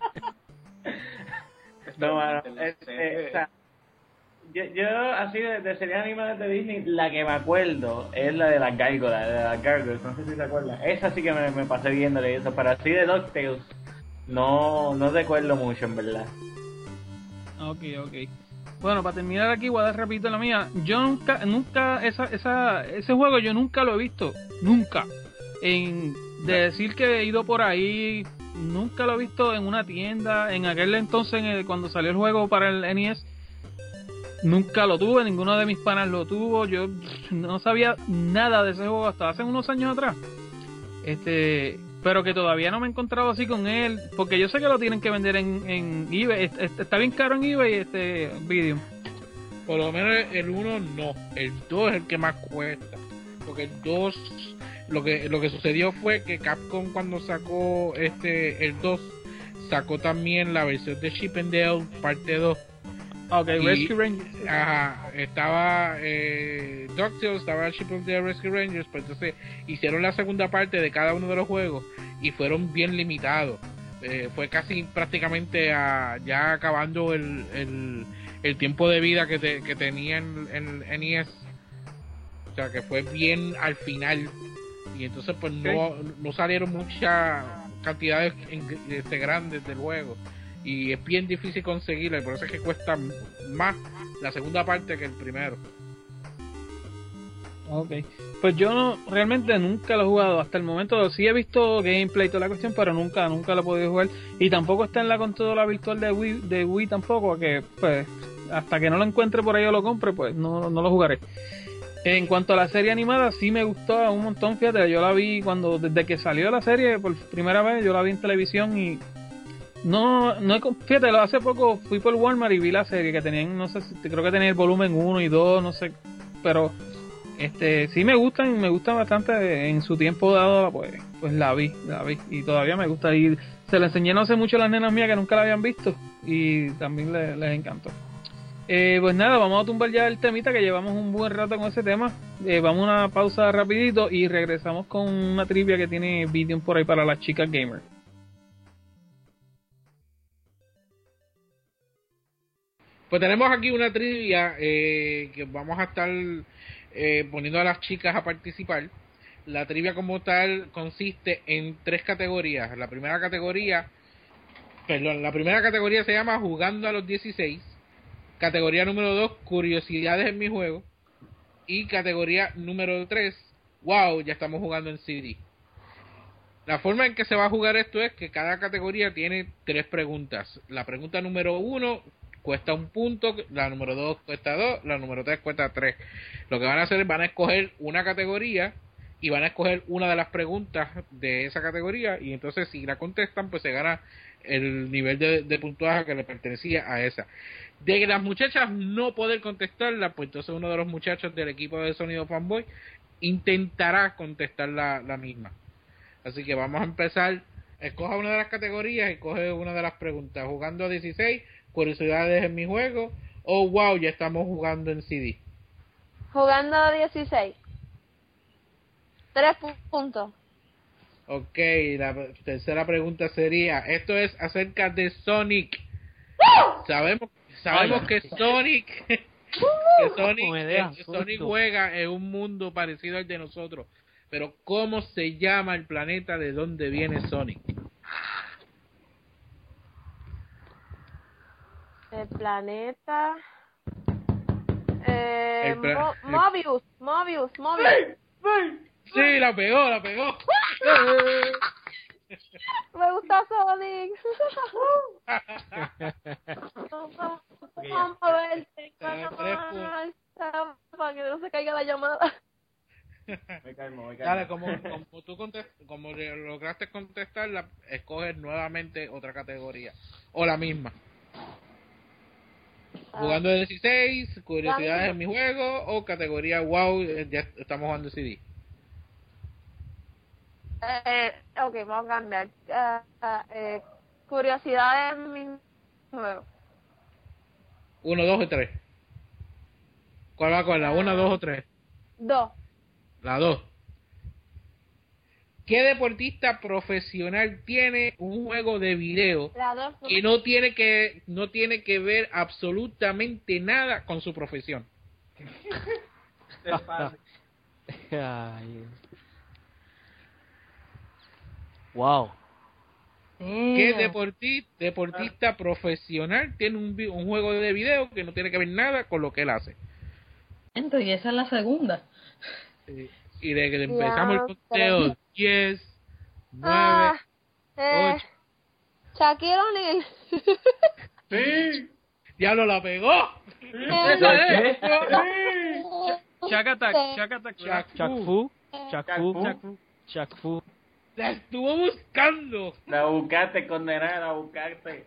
No, mano, o sea, yo así de series animadas de Disney, la que me acuerdo es la de las Gargoyles, no sé si te acuerdas. Esa sí que me pasé viéndole eso, pero así de DuckTales no recuerdo mucho, en verdad.
Ok. Bueno, para terminar aquí voy a dar rapidito la mía. Yo nunca ese juego yo nunca lo he visto, nunca. De decir que he ido por ahí, nunca lo he visto en una tienda. En aquel entonces, cuando salió el juego para el NES, nunca lo tuve, ninguno de mis panas lo tuvo. Yo no sabía nada de ese juego hasta hace unos años atrás. Pero que todavía no me he encontrado así con él, porque yo sé que lo tienen que vender en eBay. Está bien caro en eBay este Video.
Por lo menos el 1 no, el 2 es el que más cuesta, porque el 2 lo que sucedió fue que Capcom cuando sacó el 2 sacó también la versión de Chip and Dale parte 2.
Okay, Rescue Rangers.
Ajá, estaba DuckTales, estaba Chip and Dale Rescue Rangers, pues entonces hicieron la segunda parte de cada uno de los juegos y fueron bien limitados. Fue casi prácticamente ya acabando el tiempo de vida que tenía en NES. O sea, que fue bien al final. Y entonces pues no salieron muchas cantidades grandes del juego. Y es bien difícil conseguirla, y por eso es que cuesta más la segunda parte que el primero.
Ok, pues yo realmente nunca lo he jugado hasta el momento. Sí he visto gameplay y toda la cuestión, pero nunca lo he podido jugar. Y tampoco está en la consola virtual de Wii tampoco, que pues hasta que no lo encuentre por ahí o lo compre, pues no lo jugaré. En cuanto a la serie animada, sí me gustó un montón, fíjate, yo la vi desde que salió la serie por primera vez, yo la vi en televisión y fíjate, hace poco fui por Walmart y vi la serie que tenían, no sé, creo que tenía el volumen 1 y 2, no sé, pero sí me gustan bastante. En su tiempo dado, pues la vi y todavía me gusta, y se la enseñé no hace mucho a las nenas mías que nunca la habían visto y también les encantó. Pues nada, vamos a tumbar ya el temita, que llevamos un buen rato con ese tema. Vamos a una pausa rapidito y regresamos con una trivia que tiene Videon por ahí para las chicas gamer.
Pues tenemos aquí una trivia que vamos a estar poniendo a las chicas a participar. La trivia como tal consiste en 3 categorías. La primera categoría se llama Jugando a los 16. Categoría número 2, Curiosidades en mi juego. Y categoría número 3, Wow, ya estamos jugando en CD. La forma en que se va a jugar esto es que cada categoría tiene 3 preguntas. La pregunta número 1 cuesta 1 punto, la número 2 cuesta 2, la número 3 cuesta 3. Lo que van a hacer es van a escoger una categoría y van a escoger una de las preguntas de esa categoría, y entonces si la contestan pues se gana el nivel de puntuaje que le pertenecía a esa. De las muchachas no poder contestarla, pues entonces uno de los muchachos del equipo de Sonido Fanboy intentará contestar la misma. Así que vamos a empezar. Escoja una de las categorías y coge una de las preguntas. Jugando a 16, curiosidades en mi juego, o wow, ya estamos jugando en CD.
Jugando a 16. 3 puntos.
Ok, la tercera pregunta sería, esto es acerca de Sonic. Sabemos que Sonic Sonic juega en un mundo parecido al de nosotros, pero ¿cómo se llama el planeta de donde viene Sonic?
El planeta Mobius.
Sí, la pegó.
Me gusta Sonic. Vamos a verte. Para que no se caiga la llamada.
Me calmo.
Dale, como lograste contestarla, escoges nuevamente otra categoría o la misma. Jugando de 16, curiosidades en mi juego, o categoría wow, ya estamos jugando CD.
Ok, vamos a cambiar. Curiosidades en mi juego.
1, 2 y 3. ¿Cuál va con la 1, 2 o 3?
2.
La 2. ¿Qué deportista profesional tiene un juego de video
La dos,
que no tiene que ver absolutamente nada con su profesión?
Es fácil.
Ay. Wow.
¿Qué deportista profesional tiene un juego de video que no tiene que ver nada con lo que él hace?
Y esa es la segunda.
Y de que empezamos el conteo, 10, 9,
Ah,
8.
Shaquille O'Neal.
Sí.
¡Diablo, la pegó!
Eso es. Shaq Attack.
Shaq Fu.
¡La estuvo buscando!
La buscaste, condenada, la buscaste.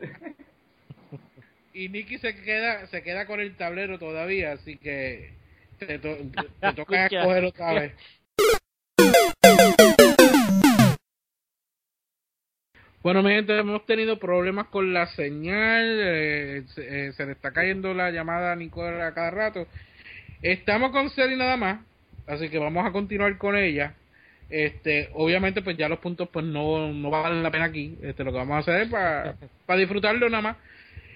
Y Nicky se queda con el tablero todavía, así que te toca
Escucha.
coger otra vez. Bueno, mi gente, hemos tenido problemas con la señal, se le está cayendo la llamada a Nicole a cada rato. Estamos con Celi nada más, así que vamos a continuar con ella. Obviamente pues ya los puntos pues no valen la pena aquí. Lo que vamos a hacer es para disfrutarlo nada más.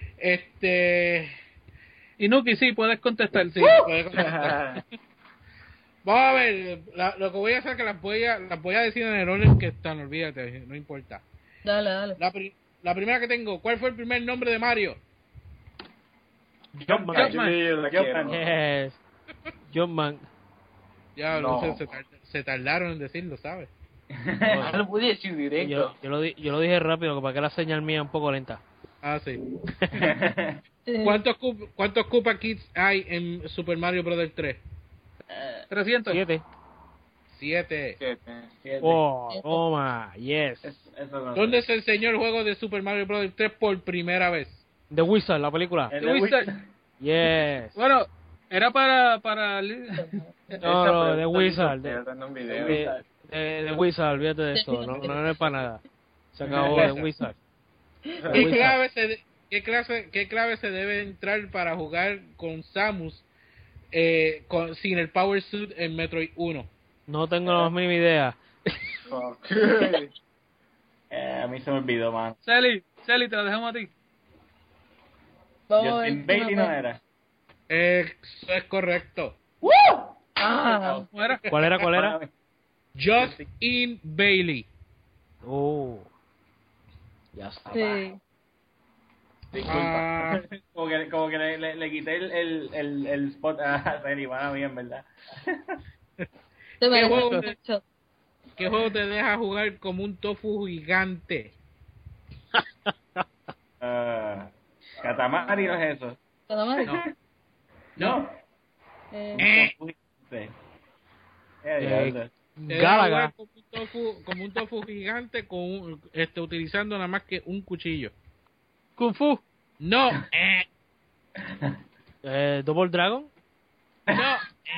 Y Nuki, sí, puedes contestar.
Sí, puede contestar. Vamos a ver, lo que voy a hacer es que las voy a decir en el orden que están, olvídate, no importa.
Dale.
La primera que tengo, ¿cuál fue el primer nombre de Mario?
Jumpman.
Yes. Jumpman.
Ya,
No.
se tardaron en decirlo, ¿sabes?
No lo pude decir directo.
Yo lo dije rápido, que para que la señal mía es un poco lenta.
Ah, sí. ¿Cuántos Koopa Kids hay en Super Mario Bros. 3?
300.
7.
7.
Oh, toma, yes.
Eso no sé.
¿Dónde se enseñó el juego de Super Mario Bros. 3 por primera vez?
The Wizard, la película.
El
The
de
Wizard.
Yes.
Bueno, era para
No, The Wizard.
Estoy dando un video.
The Wizard, olvídate de eso. No es para nada. Se acabó The Wizard.
¿Qué clave se debe entrar para jugar con Samus sin el Power Suit en Metroid 1?
No tengo la más mínima idea.
Fuck.
A mí se me olvidó, man.
Celi, te la dejamos a ti.
Vamos a ver
Justin
si
Bailey
me
no
acuerdo.
era.
Eso es correcto.
Ah,
¿Cómo era?
¿Cuál era?
Justin Bailey.
Oh. Ya está.
sí.
Disculpa. Como que le quité el spot a Celi, mala mía, en verdad.
Te merece
juego
mucho.
¿Qué juego te deja jugar como un tofu gigante?
Katamari no es eso.
¿Todo mal?
No.
Sí.
Eh,
Te deja
Galaga.
jugar como un tofu gigante con utilizando nada más que un cuchillo.
Kung Fu.
No.
Double Dragon.
No.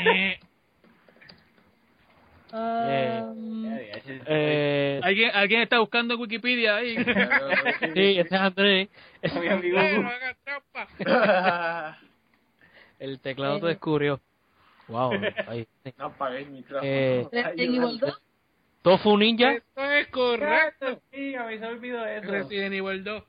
¿Alguien está buscando en Wikipedia ahí?
Sí, este es Andrés.
Mi amigo.
No hagas trampa.
El teclado te descubrió. Wow. Ahí.
No apagué el micrófono.
Resident Evil 2.
Tofu Ninja.
Esto es correcto.
Sí, a mí se me olvidó eso.
Resident Evil 2.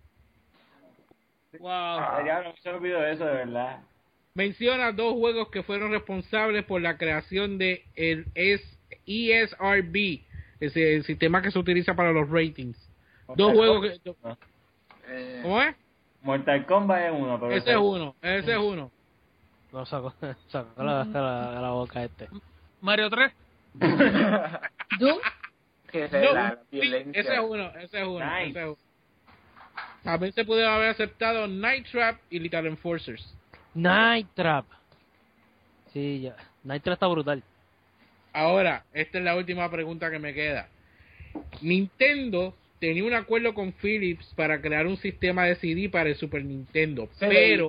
Wow.
Ya no se me olvidó eso, de verdad.
Menciona dos juegos que fueron responsables por la creación de el ESRB, el sistema que se utiliza para los ratings. Dos juegos que... ¿Cómo es?
Mortal Kombat es uno, pero
Ese es uno.
No sacó la boca este.
Mario 3.
Doom.
Que es
No,
la
sí,
violencia.
ese es uno.
Nice.
También se pudo haber aceptado Night Trap y Little Enforcers.
Night Trap. Sí, ya. Night Trap está brutal.
Ahora, esta es la última pregunta que me queda. Nintendo tenía un acuerdo con Philips para crear un sistema de CD para el Super Nintendo, pero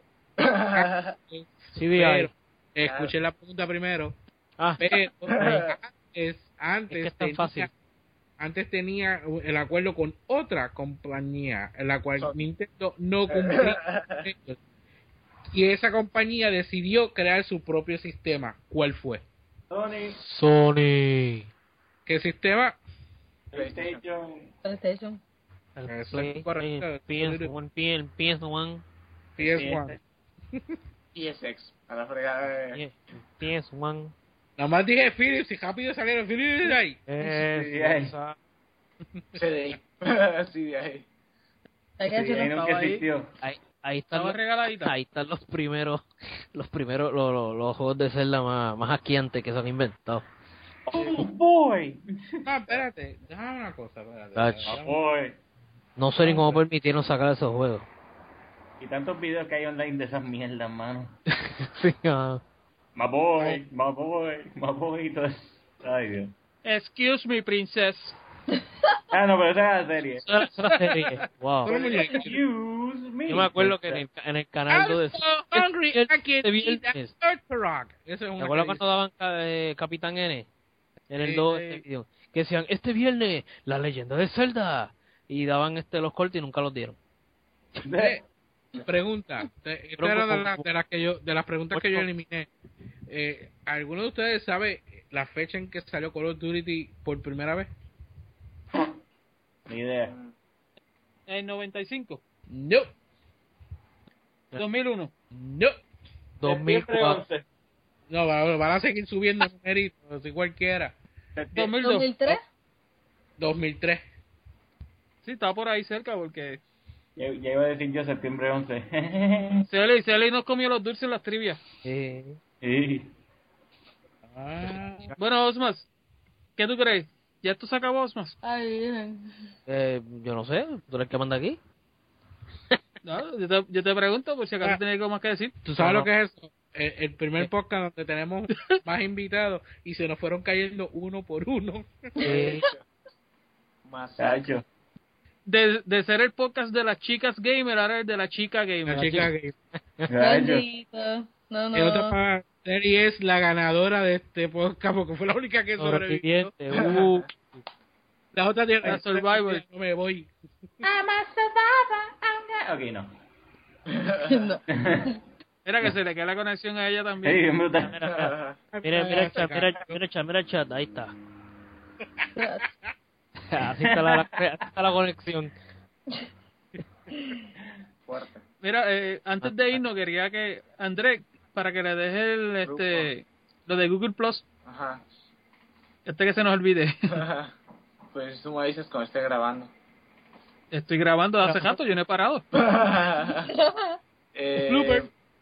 escuché la pregunta primero. Pero antes
es que es tan fácil.
Antes tenía el acuerdo con otra compañía, en la cual Nintendo no cumplía. Y esa compañía decidió crear su propio sistema. ¿Cuál fue?
Sony.
Sony.
¿Qué sistema?
PlayStation.
El
Eso es
Play,
correcto.
PS1,
PS1.
PSX, a la fregada.
PS1.
Nada más dije Philips y rápido salieron Philips de ahí.
CDI. Sí, de ahí.
Hay que
Sí,
decirlo.
ahí nunca
estaba ahí.
existió.
Ahí están
Estaba regaladita.
ahí están los primeros los juegos de Zelda más asquiantes que se han inventado.
Oh boy.
No, espérate, déjame una cosa, espérate.
Tacho.
Oh boy.
No sé ni cómo permitieron sacar esos juegos.
Y tantos videos que hay online de esas mierdas, mano.
Sí, ah.
My boy, my boy, my boy, y todo eso. Ay, Dios.
Excuse me, princess.
Ah, no, pero esa es la serie.
Eso era una serie. Wow.
Solo muñequitos.
Excuse me.
Yo me acuerdo que en el canal
I'm
de
so hungry, I can't
este
eat that
viernes.
rock. Eso es
¿Te
una
acuerdas
que
cuando daban Capitán N? En el
Sí,
2
sí.
video. Que decían, este viernes, la leyenda de Zelda. Y daban los cortes y nunca los dieron.
dice. Pregunta, esta
Pero
era
como-
de las preguntas que yo eliminé. ¿Alguno de ustedes sabe la fecha en que salió Call of Duty por primera vez?
Ni idea.
En 95.
No,
2001.
no.
2004.
No, van a seguir subiendo numeritos, si cualquiera.
2002.
2003.
2003.
Sí, estaba por ahí cerca porque
Ya iba a decir yo septiembre 11.
Celi nos comió los dulces en las trivias.
Sí.
Ah,
Bueno, Osmas, ¿qué tú crees? ¿Ya esto se acabó, Osmas?
Ay, bien.
Yo no sé, tú eres el que manda aquí.
No, yo te pregunto por si acaso
Ah.
tienes algo más que decir.
¿tú sabes
No,
lo que es eso? El primer podcast donde tenemos más invitados y se nos fueron cayendo uno por uno.
Más
Chacho.
De ser el podcast de las chicas gamer, ahora el de la chica gamer.
La chica que
Chacho.
Bendito. No,
en otra
no.
palabra, Terry es la ganadora de este podcast porque fue la única que sobrevivió.
Sobreviviente.
La otra tiene
La Survivor.
No me voy.
I'm a survivor.
Ok, no.
No.
Mira que se le queda la conexión a ella
Sí,
también.
bien brutal.
Mira el chat, ahí está. Así está la conexión.
fuerte.
Mira, antes de irnos quería que Andrés, para que le deje lo de Google Plus,
Ajá.
que se nos olvide.
Pues tú me dices cuando esté grabando.
Estoy grabando hace rato, yo no he parado. Blooper.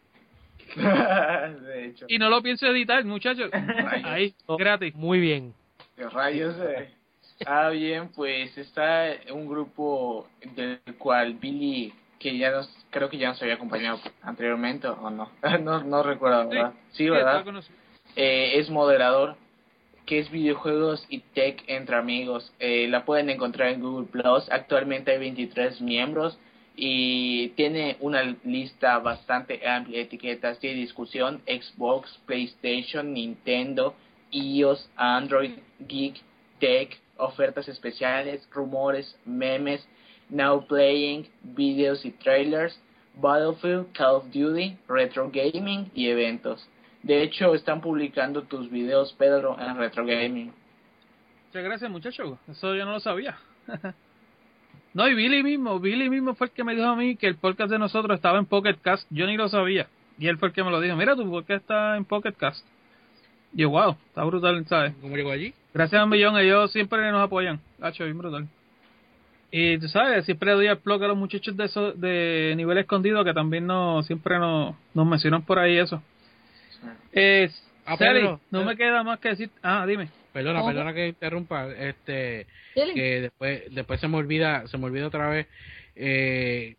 De hecho,
Y no lo pienso editar, muchachos. Ahí, gratis.
Muy bien.
de rayos. Bien, pues está un grupo del cual Billy, que creo que ya nos había acompañado anteriormente, o no. No recuerdo, ¿verdad? Sí,
está
¿verdad?
con nosotros.
Es moderador, que es videojuegos y tech entre amigos. La pueden encontrar en Google Plus. Actualmente hay 23 miembros y tiene una lista bastante amplia de etiquetas de discusión: Xbox, PlayStation, Nintendo, iOS, Android, Geek, Tech, ofertas especiales, rumores, memes, Now Playing, videos y trailers, Battlefield, Call of Duty, Retro Gaming y eventos. De hecho, están publicando tus videos, Pedro, en Retro Gaming.
Muchas gracias, muchachos. Eso yo no lo sabía. No, y Billy mismo fue el que me dijo a mí que el podcast de nosotros estaba en Pocket Cast. Yo ni lo sabía. Y él fue el que me lo dijo. Mira, tu podcast está en Pocket Cast. Y yo, wow, está brutal, ¿sabes?
¿Cómo llegó allí?
Gracias a un millón, ellos siempre nos apoyan. Hacho, bien brutal. Y tú sabes, siempre doy el plug a los muchachos de nivel escondido que también siempre nos mencionan por ahí eso. Sally,
Pedro,
no me queda más que decir. Dime.
Perdona que interrumpa,
Chile.
que después se me olvida otra vez, que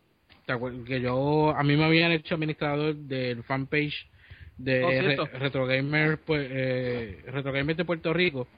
a mí me habían hecho administrador del fanpage de
cierto.
Retro Gamer, pues, Retro Gamer de Puerto Rico.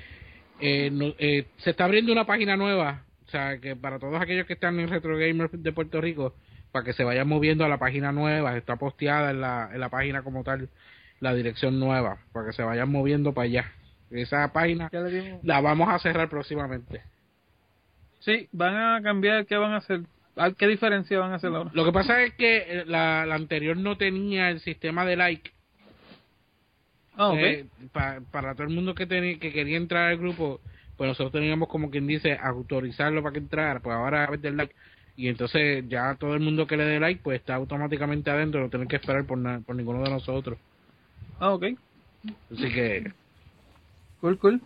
Se está abriendo una página nueva, o sea, que para todos aquellos que están en Retro Gamer de Puerto Rico, para que se vayan moviendo a la página nueva, está posteada en la página como tal, la dirección nueva, para que se vayan moviendo para allá. Esa página
Ya le dimos.
la vamos a cerrar próximamente.
Sí, van a cambiar. ¿Qué van a hacer? ¿Qué diferencia van a hacer ahora?
Lo que pasa es que la anterior no tenía el sistema de like.
Ok.
Para todo el mundo que quería entrar al grupo, pues nosotros teníamos como quien dice autorizarlo para que entrara, pues ahora a ver del like, y entonces ya todo el mundo que le dé like pues está automáticamente adentro, no tienen que esperar por ninguno de nosotros.
Ok.
Así que
Cool.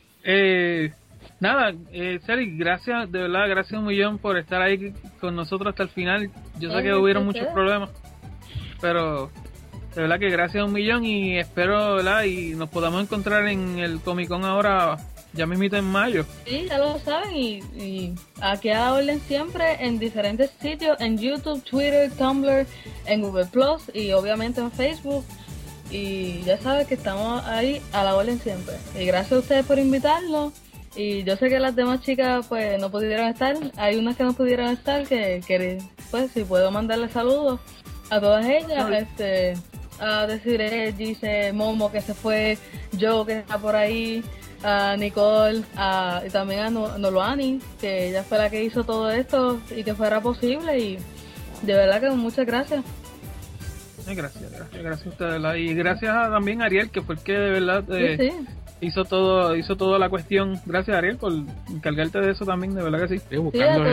Nada, Sally, gracias, de verdad, gracias un millón por estar ahí con nosotros hasta el final. Yo sé que hubieron muchos problemas, pero de verdad que gracias un millón, y espero, ¿verdad? Y nos podamos encontrar en el Comic Con ahora, ya mismito en mayo.
Sí, ya lo saben, y aquí a la orden siempre en diferentes sitios, en YouTube, Twitter, Tumblr, en Google Plus y obviamente en Facebook. Y ya sabes que estamos ahí a la orden siempre. Y gracias a ustedes por invitarnos. Y yo sé que las demás chicas pues no pudieron estar. Hay unas que no pudieron estar, que pues si puedo mandarles saludos a todas ellas. A decir dice Momo que se fue, Joe que está por ahí, a Nicole, y también a Noluani, que ella fue la que hizo todo esto y que fuera posible. Y de verdad que muchas gracias.
Gracias a ustedes, ¿verdad? Y gracias también a Ariel, que fue el que de verdad
Sí.
hizo toda la cuestión. Gracias, Ariel, por encargarte de eso también, de verdad que sí.
Sí,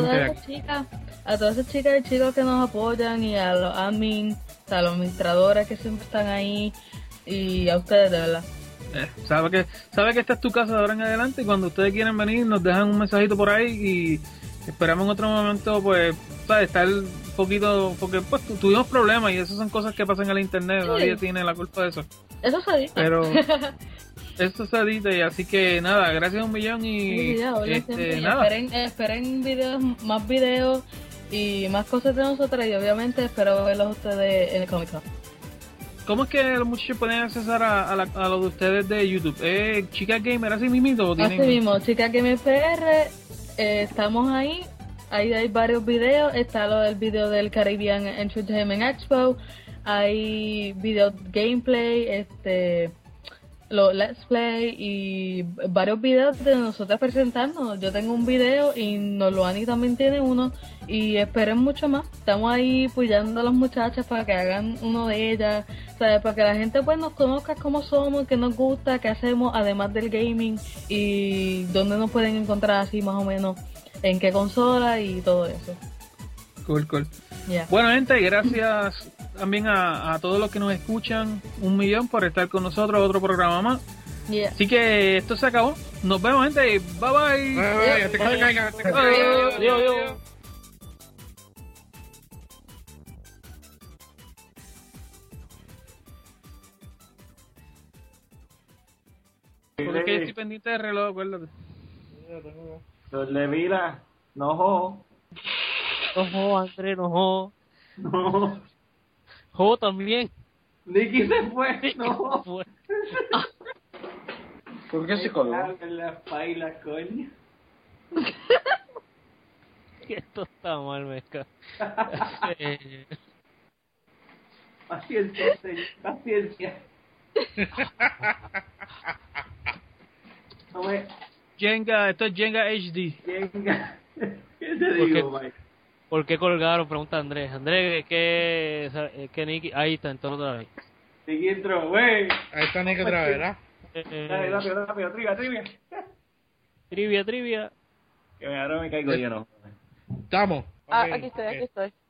a todas esas chicas y chicos que nos apoyan, y a los admins, a los administradores que siempre están ahí, y a ustedes, de verdad.
Sabe que esta es tu casa de ahora en adelante, y cuando ustedes quieren venir nos dejan un mensajito por ahí, y esperamos en otro momento pues estar un poquito, porque pues tuvimos problemas, y esas son cosas que pasan en el internet. Sí. Nadie tiene la culpa de eso.
Eso se edita.
Pero eso se edita, y así que nada, gracias un millón, y
nada. Esperen más videos y más cosas de nosotros, y obviamente espero verlos a ustedes en el Comic Con.
¿Cómo es que los muchachos pueden accesar a lo de ustedes de YouTube? ¿Chicas Gamer así mismito?
Así mismo, Chicas Gamer PR, estamos ahí hay varios videos, está el video del Caribbean Entertainment Expo, hay videos gameplay, los Let's Play y varios videos de nosotros presentando. Yo tengo un video y Noluani también tiene uno, y esperen mucho más. Estamos ahí apoyando a las muchachas para que hagan uno de ellas, ¿sabes? Para que la gente pues nos conozca cómo somos, qué nos gusta, qué hacemos además del gaming, y dónde nos pueden encontrar así más o menos, en qué consola y todo eso.
Cool.
Yeah.
Bueno, gente, gracias también a todos los que nos escuchan, un millón por estar con nosotros, otro programa más.
Yeah.
Así que esto se acabó. Nos vemos, gente. Bye bye. Adiós. Porque que estoy pendiente del reloj, acuérdate.
Los de Vila, no.
No, André, no.
No.
Jo también.
Nicky se fue, no.
¿Por qué se colgó?
En la paila, coño.
Esto está mal, mezcla.
Paciencia, señor, paciencia. No me...
Jenga, esto es Jenga HD.
Jenga. ¿Qué te digo, Mike?
¿Por qué colgaron? Pregunta Andrés. Andrés, ¿qué Nicky? Ahí está, entonces otra vez.
Nicky entró, güey.
Ahí está Nicky otra vez, ¿verdad?
Dale, rápido, trivia.
Trivia.
Que ahora me caigo yo, no.
Estamos.
Aquí estoy.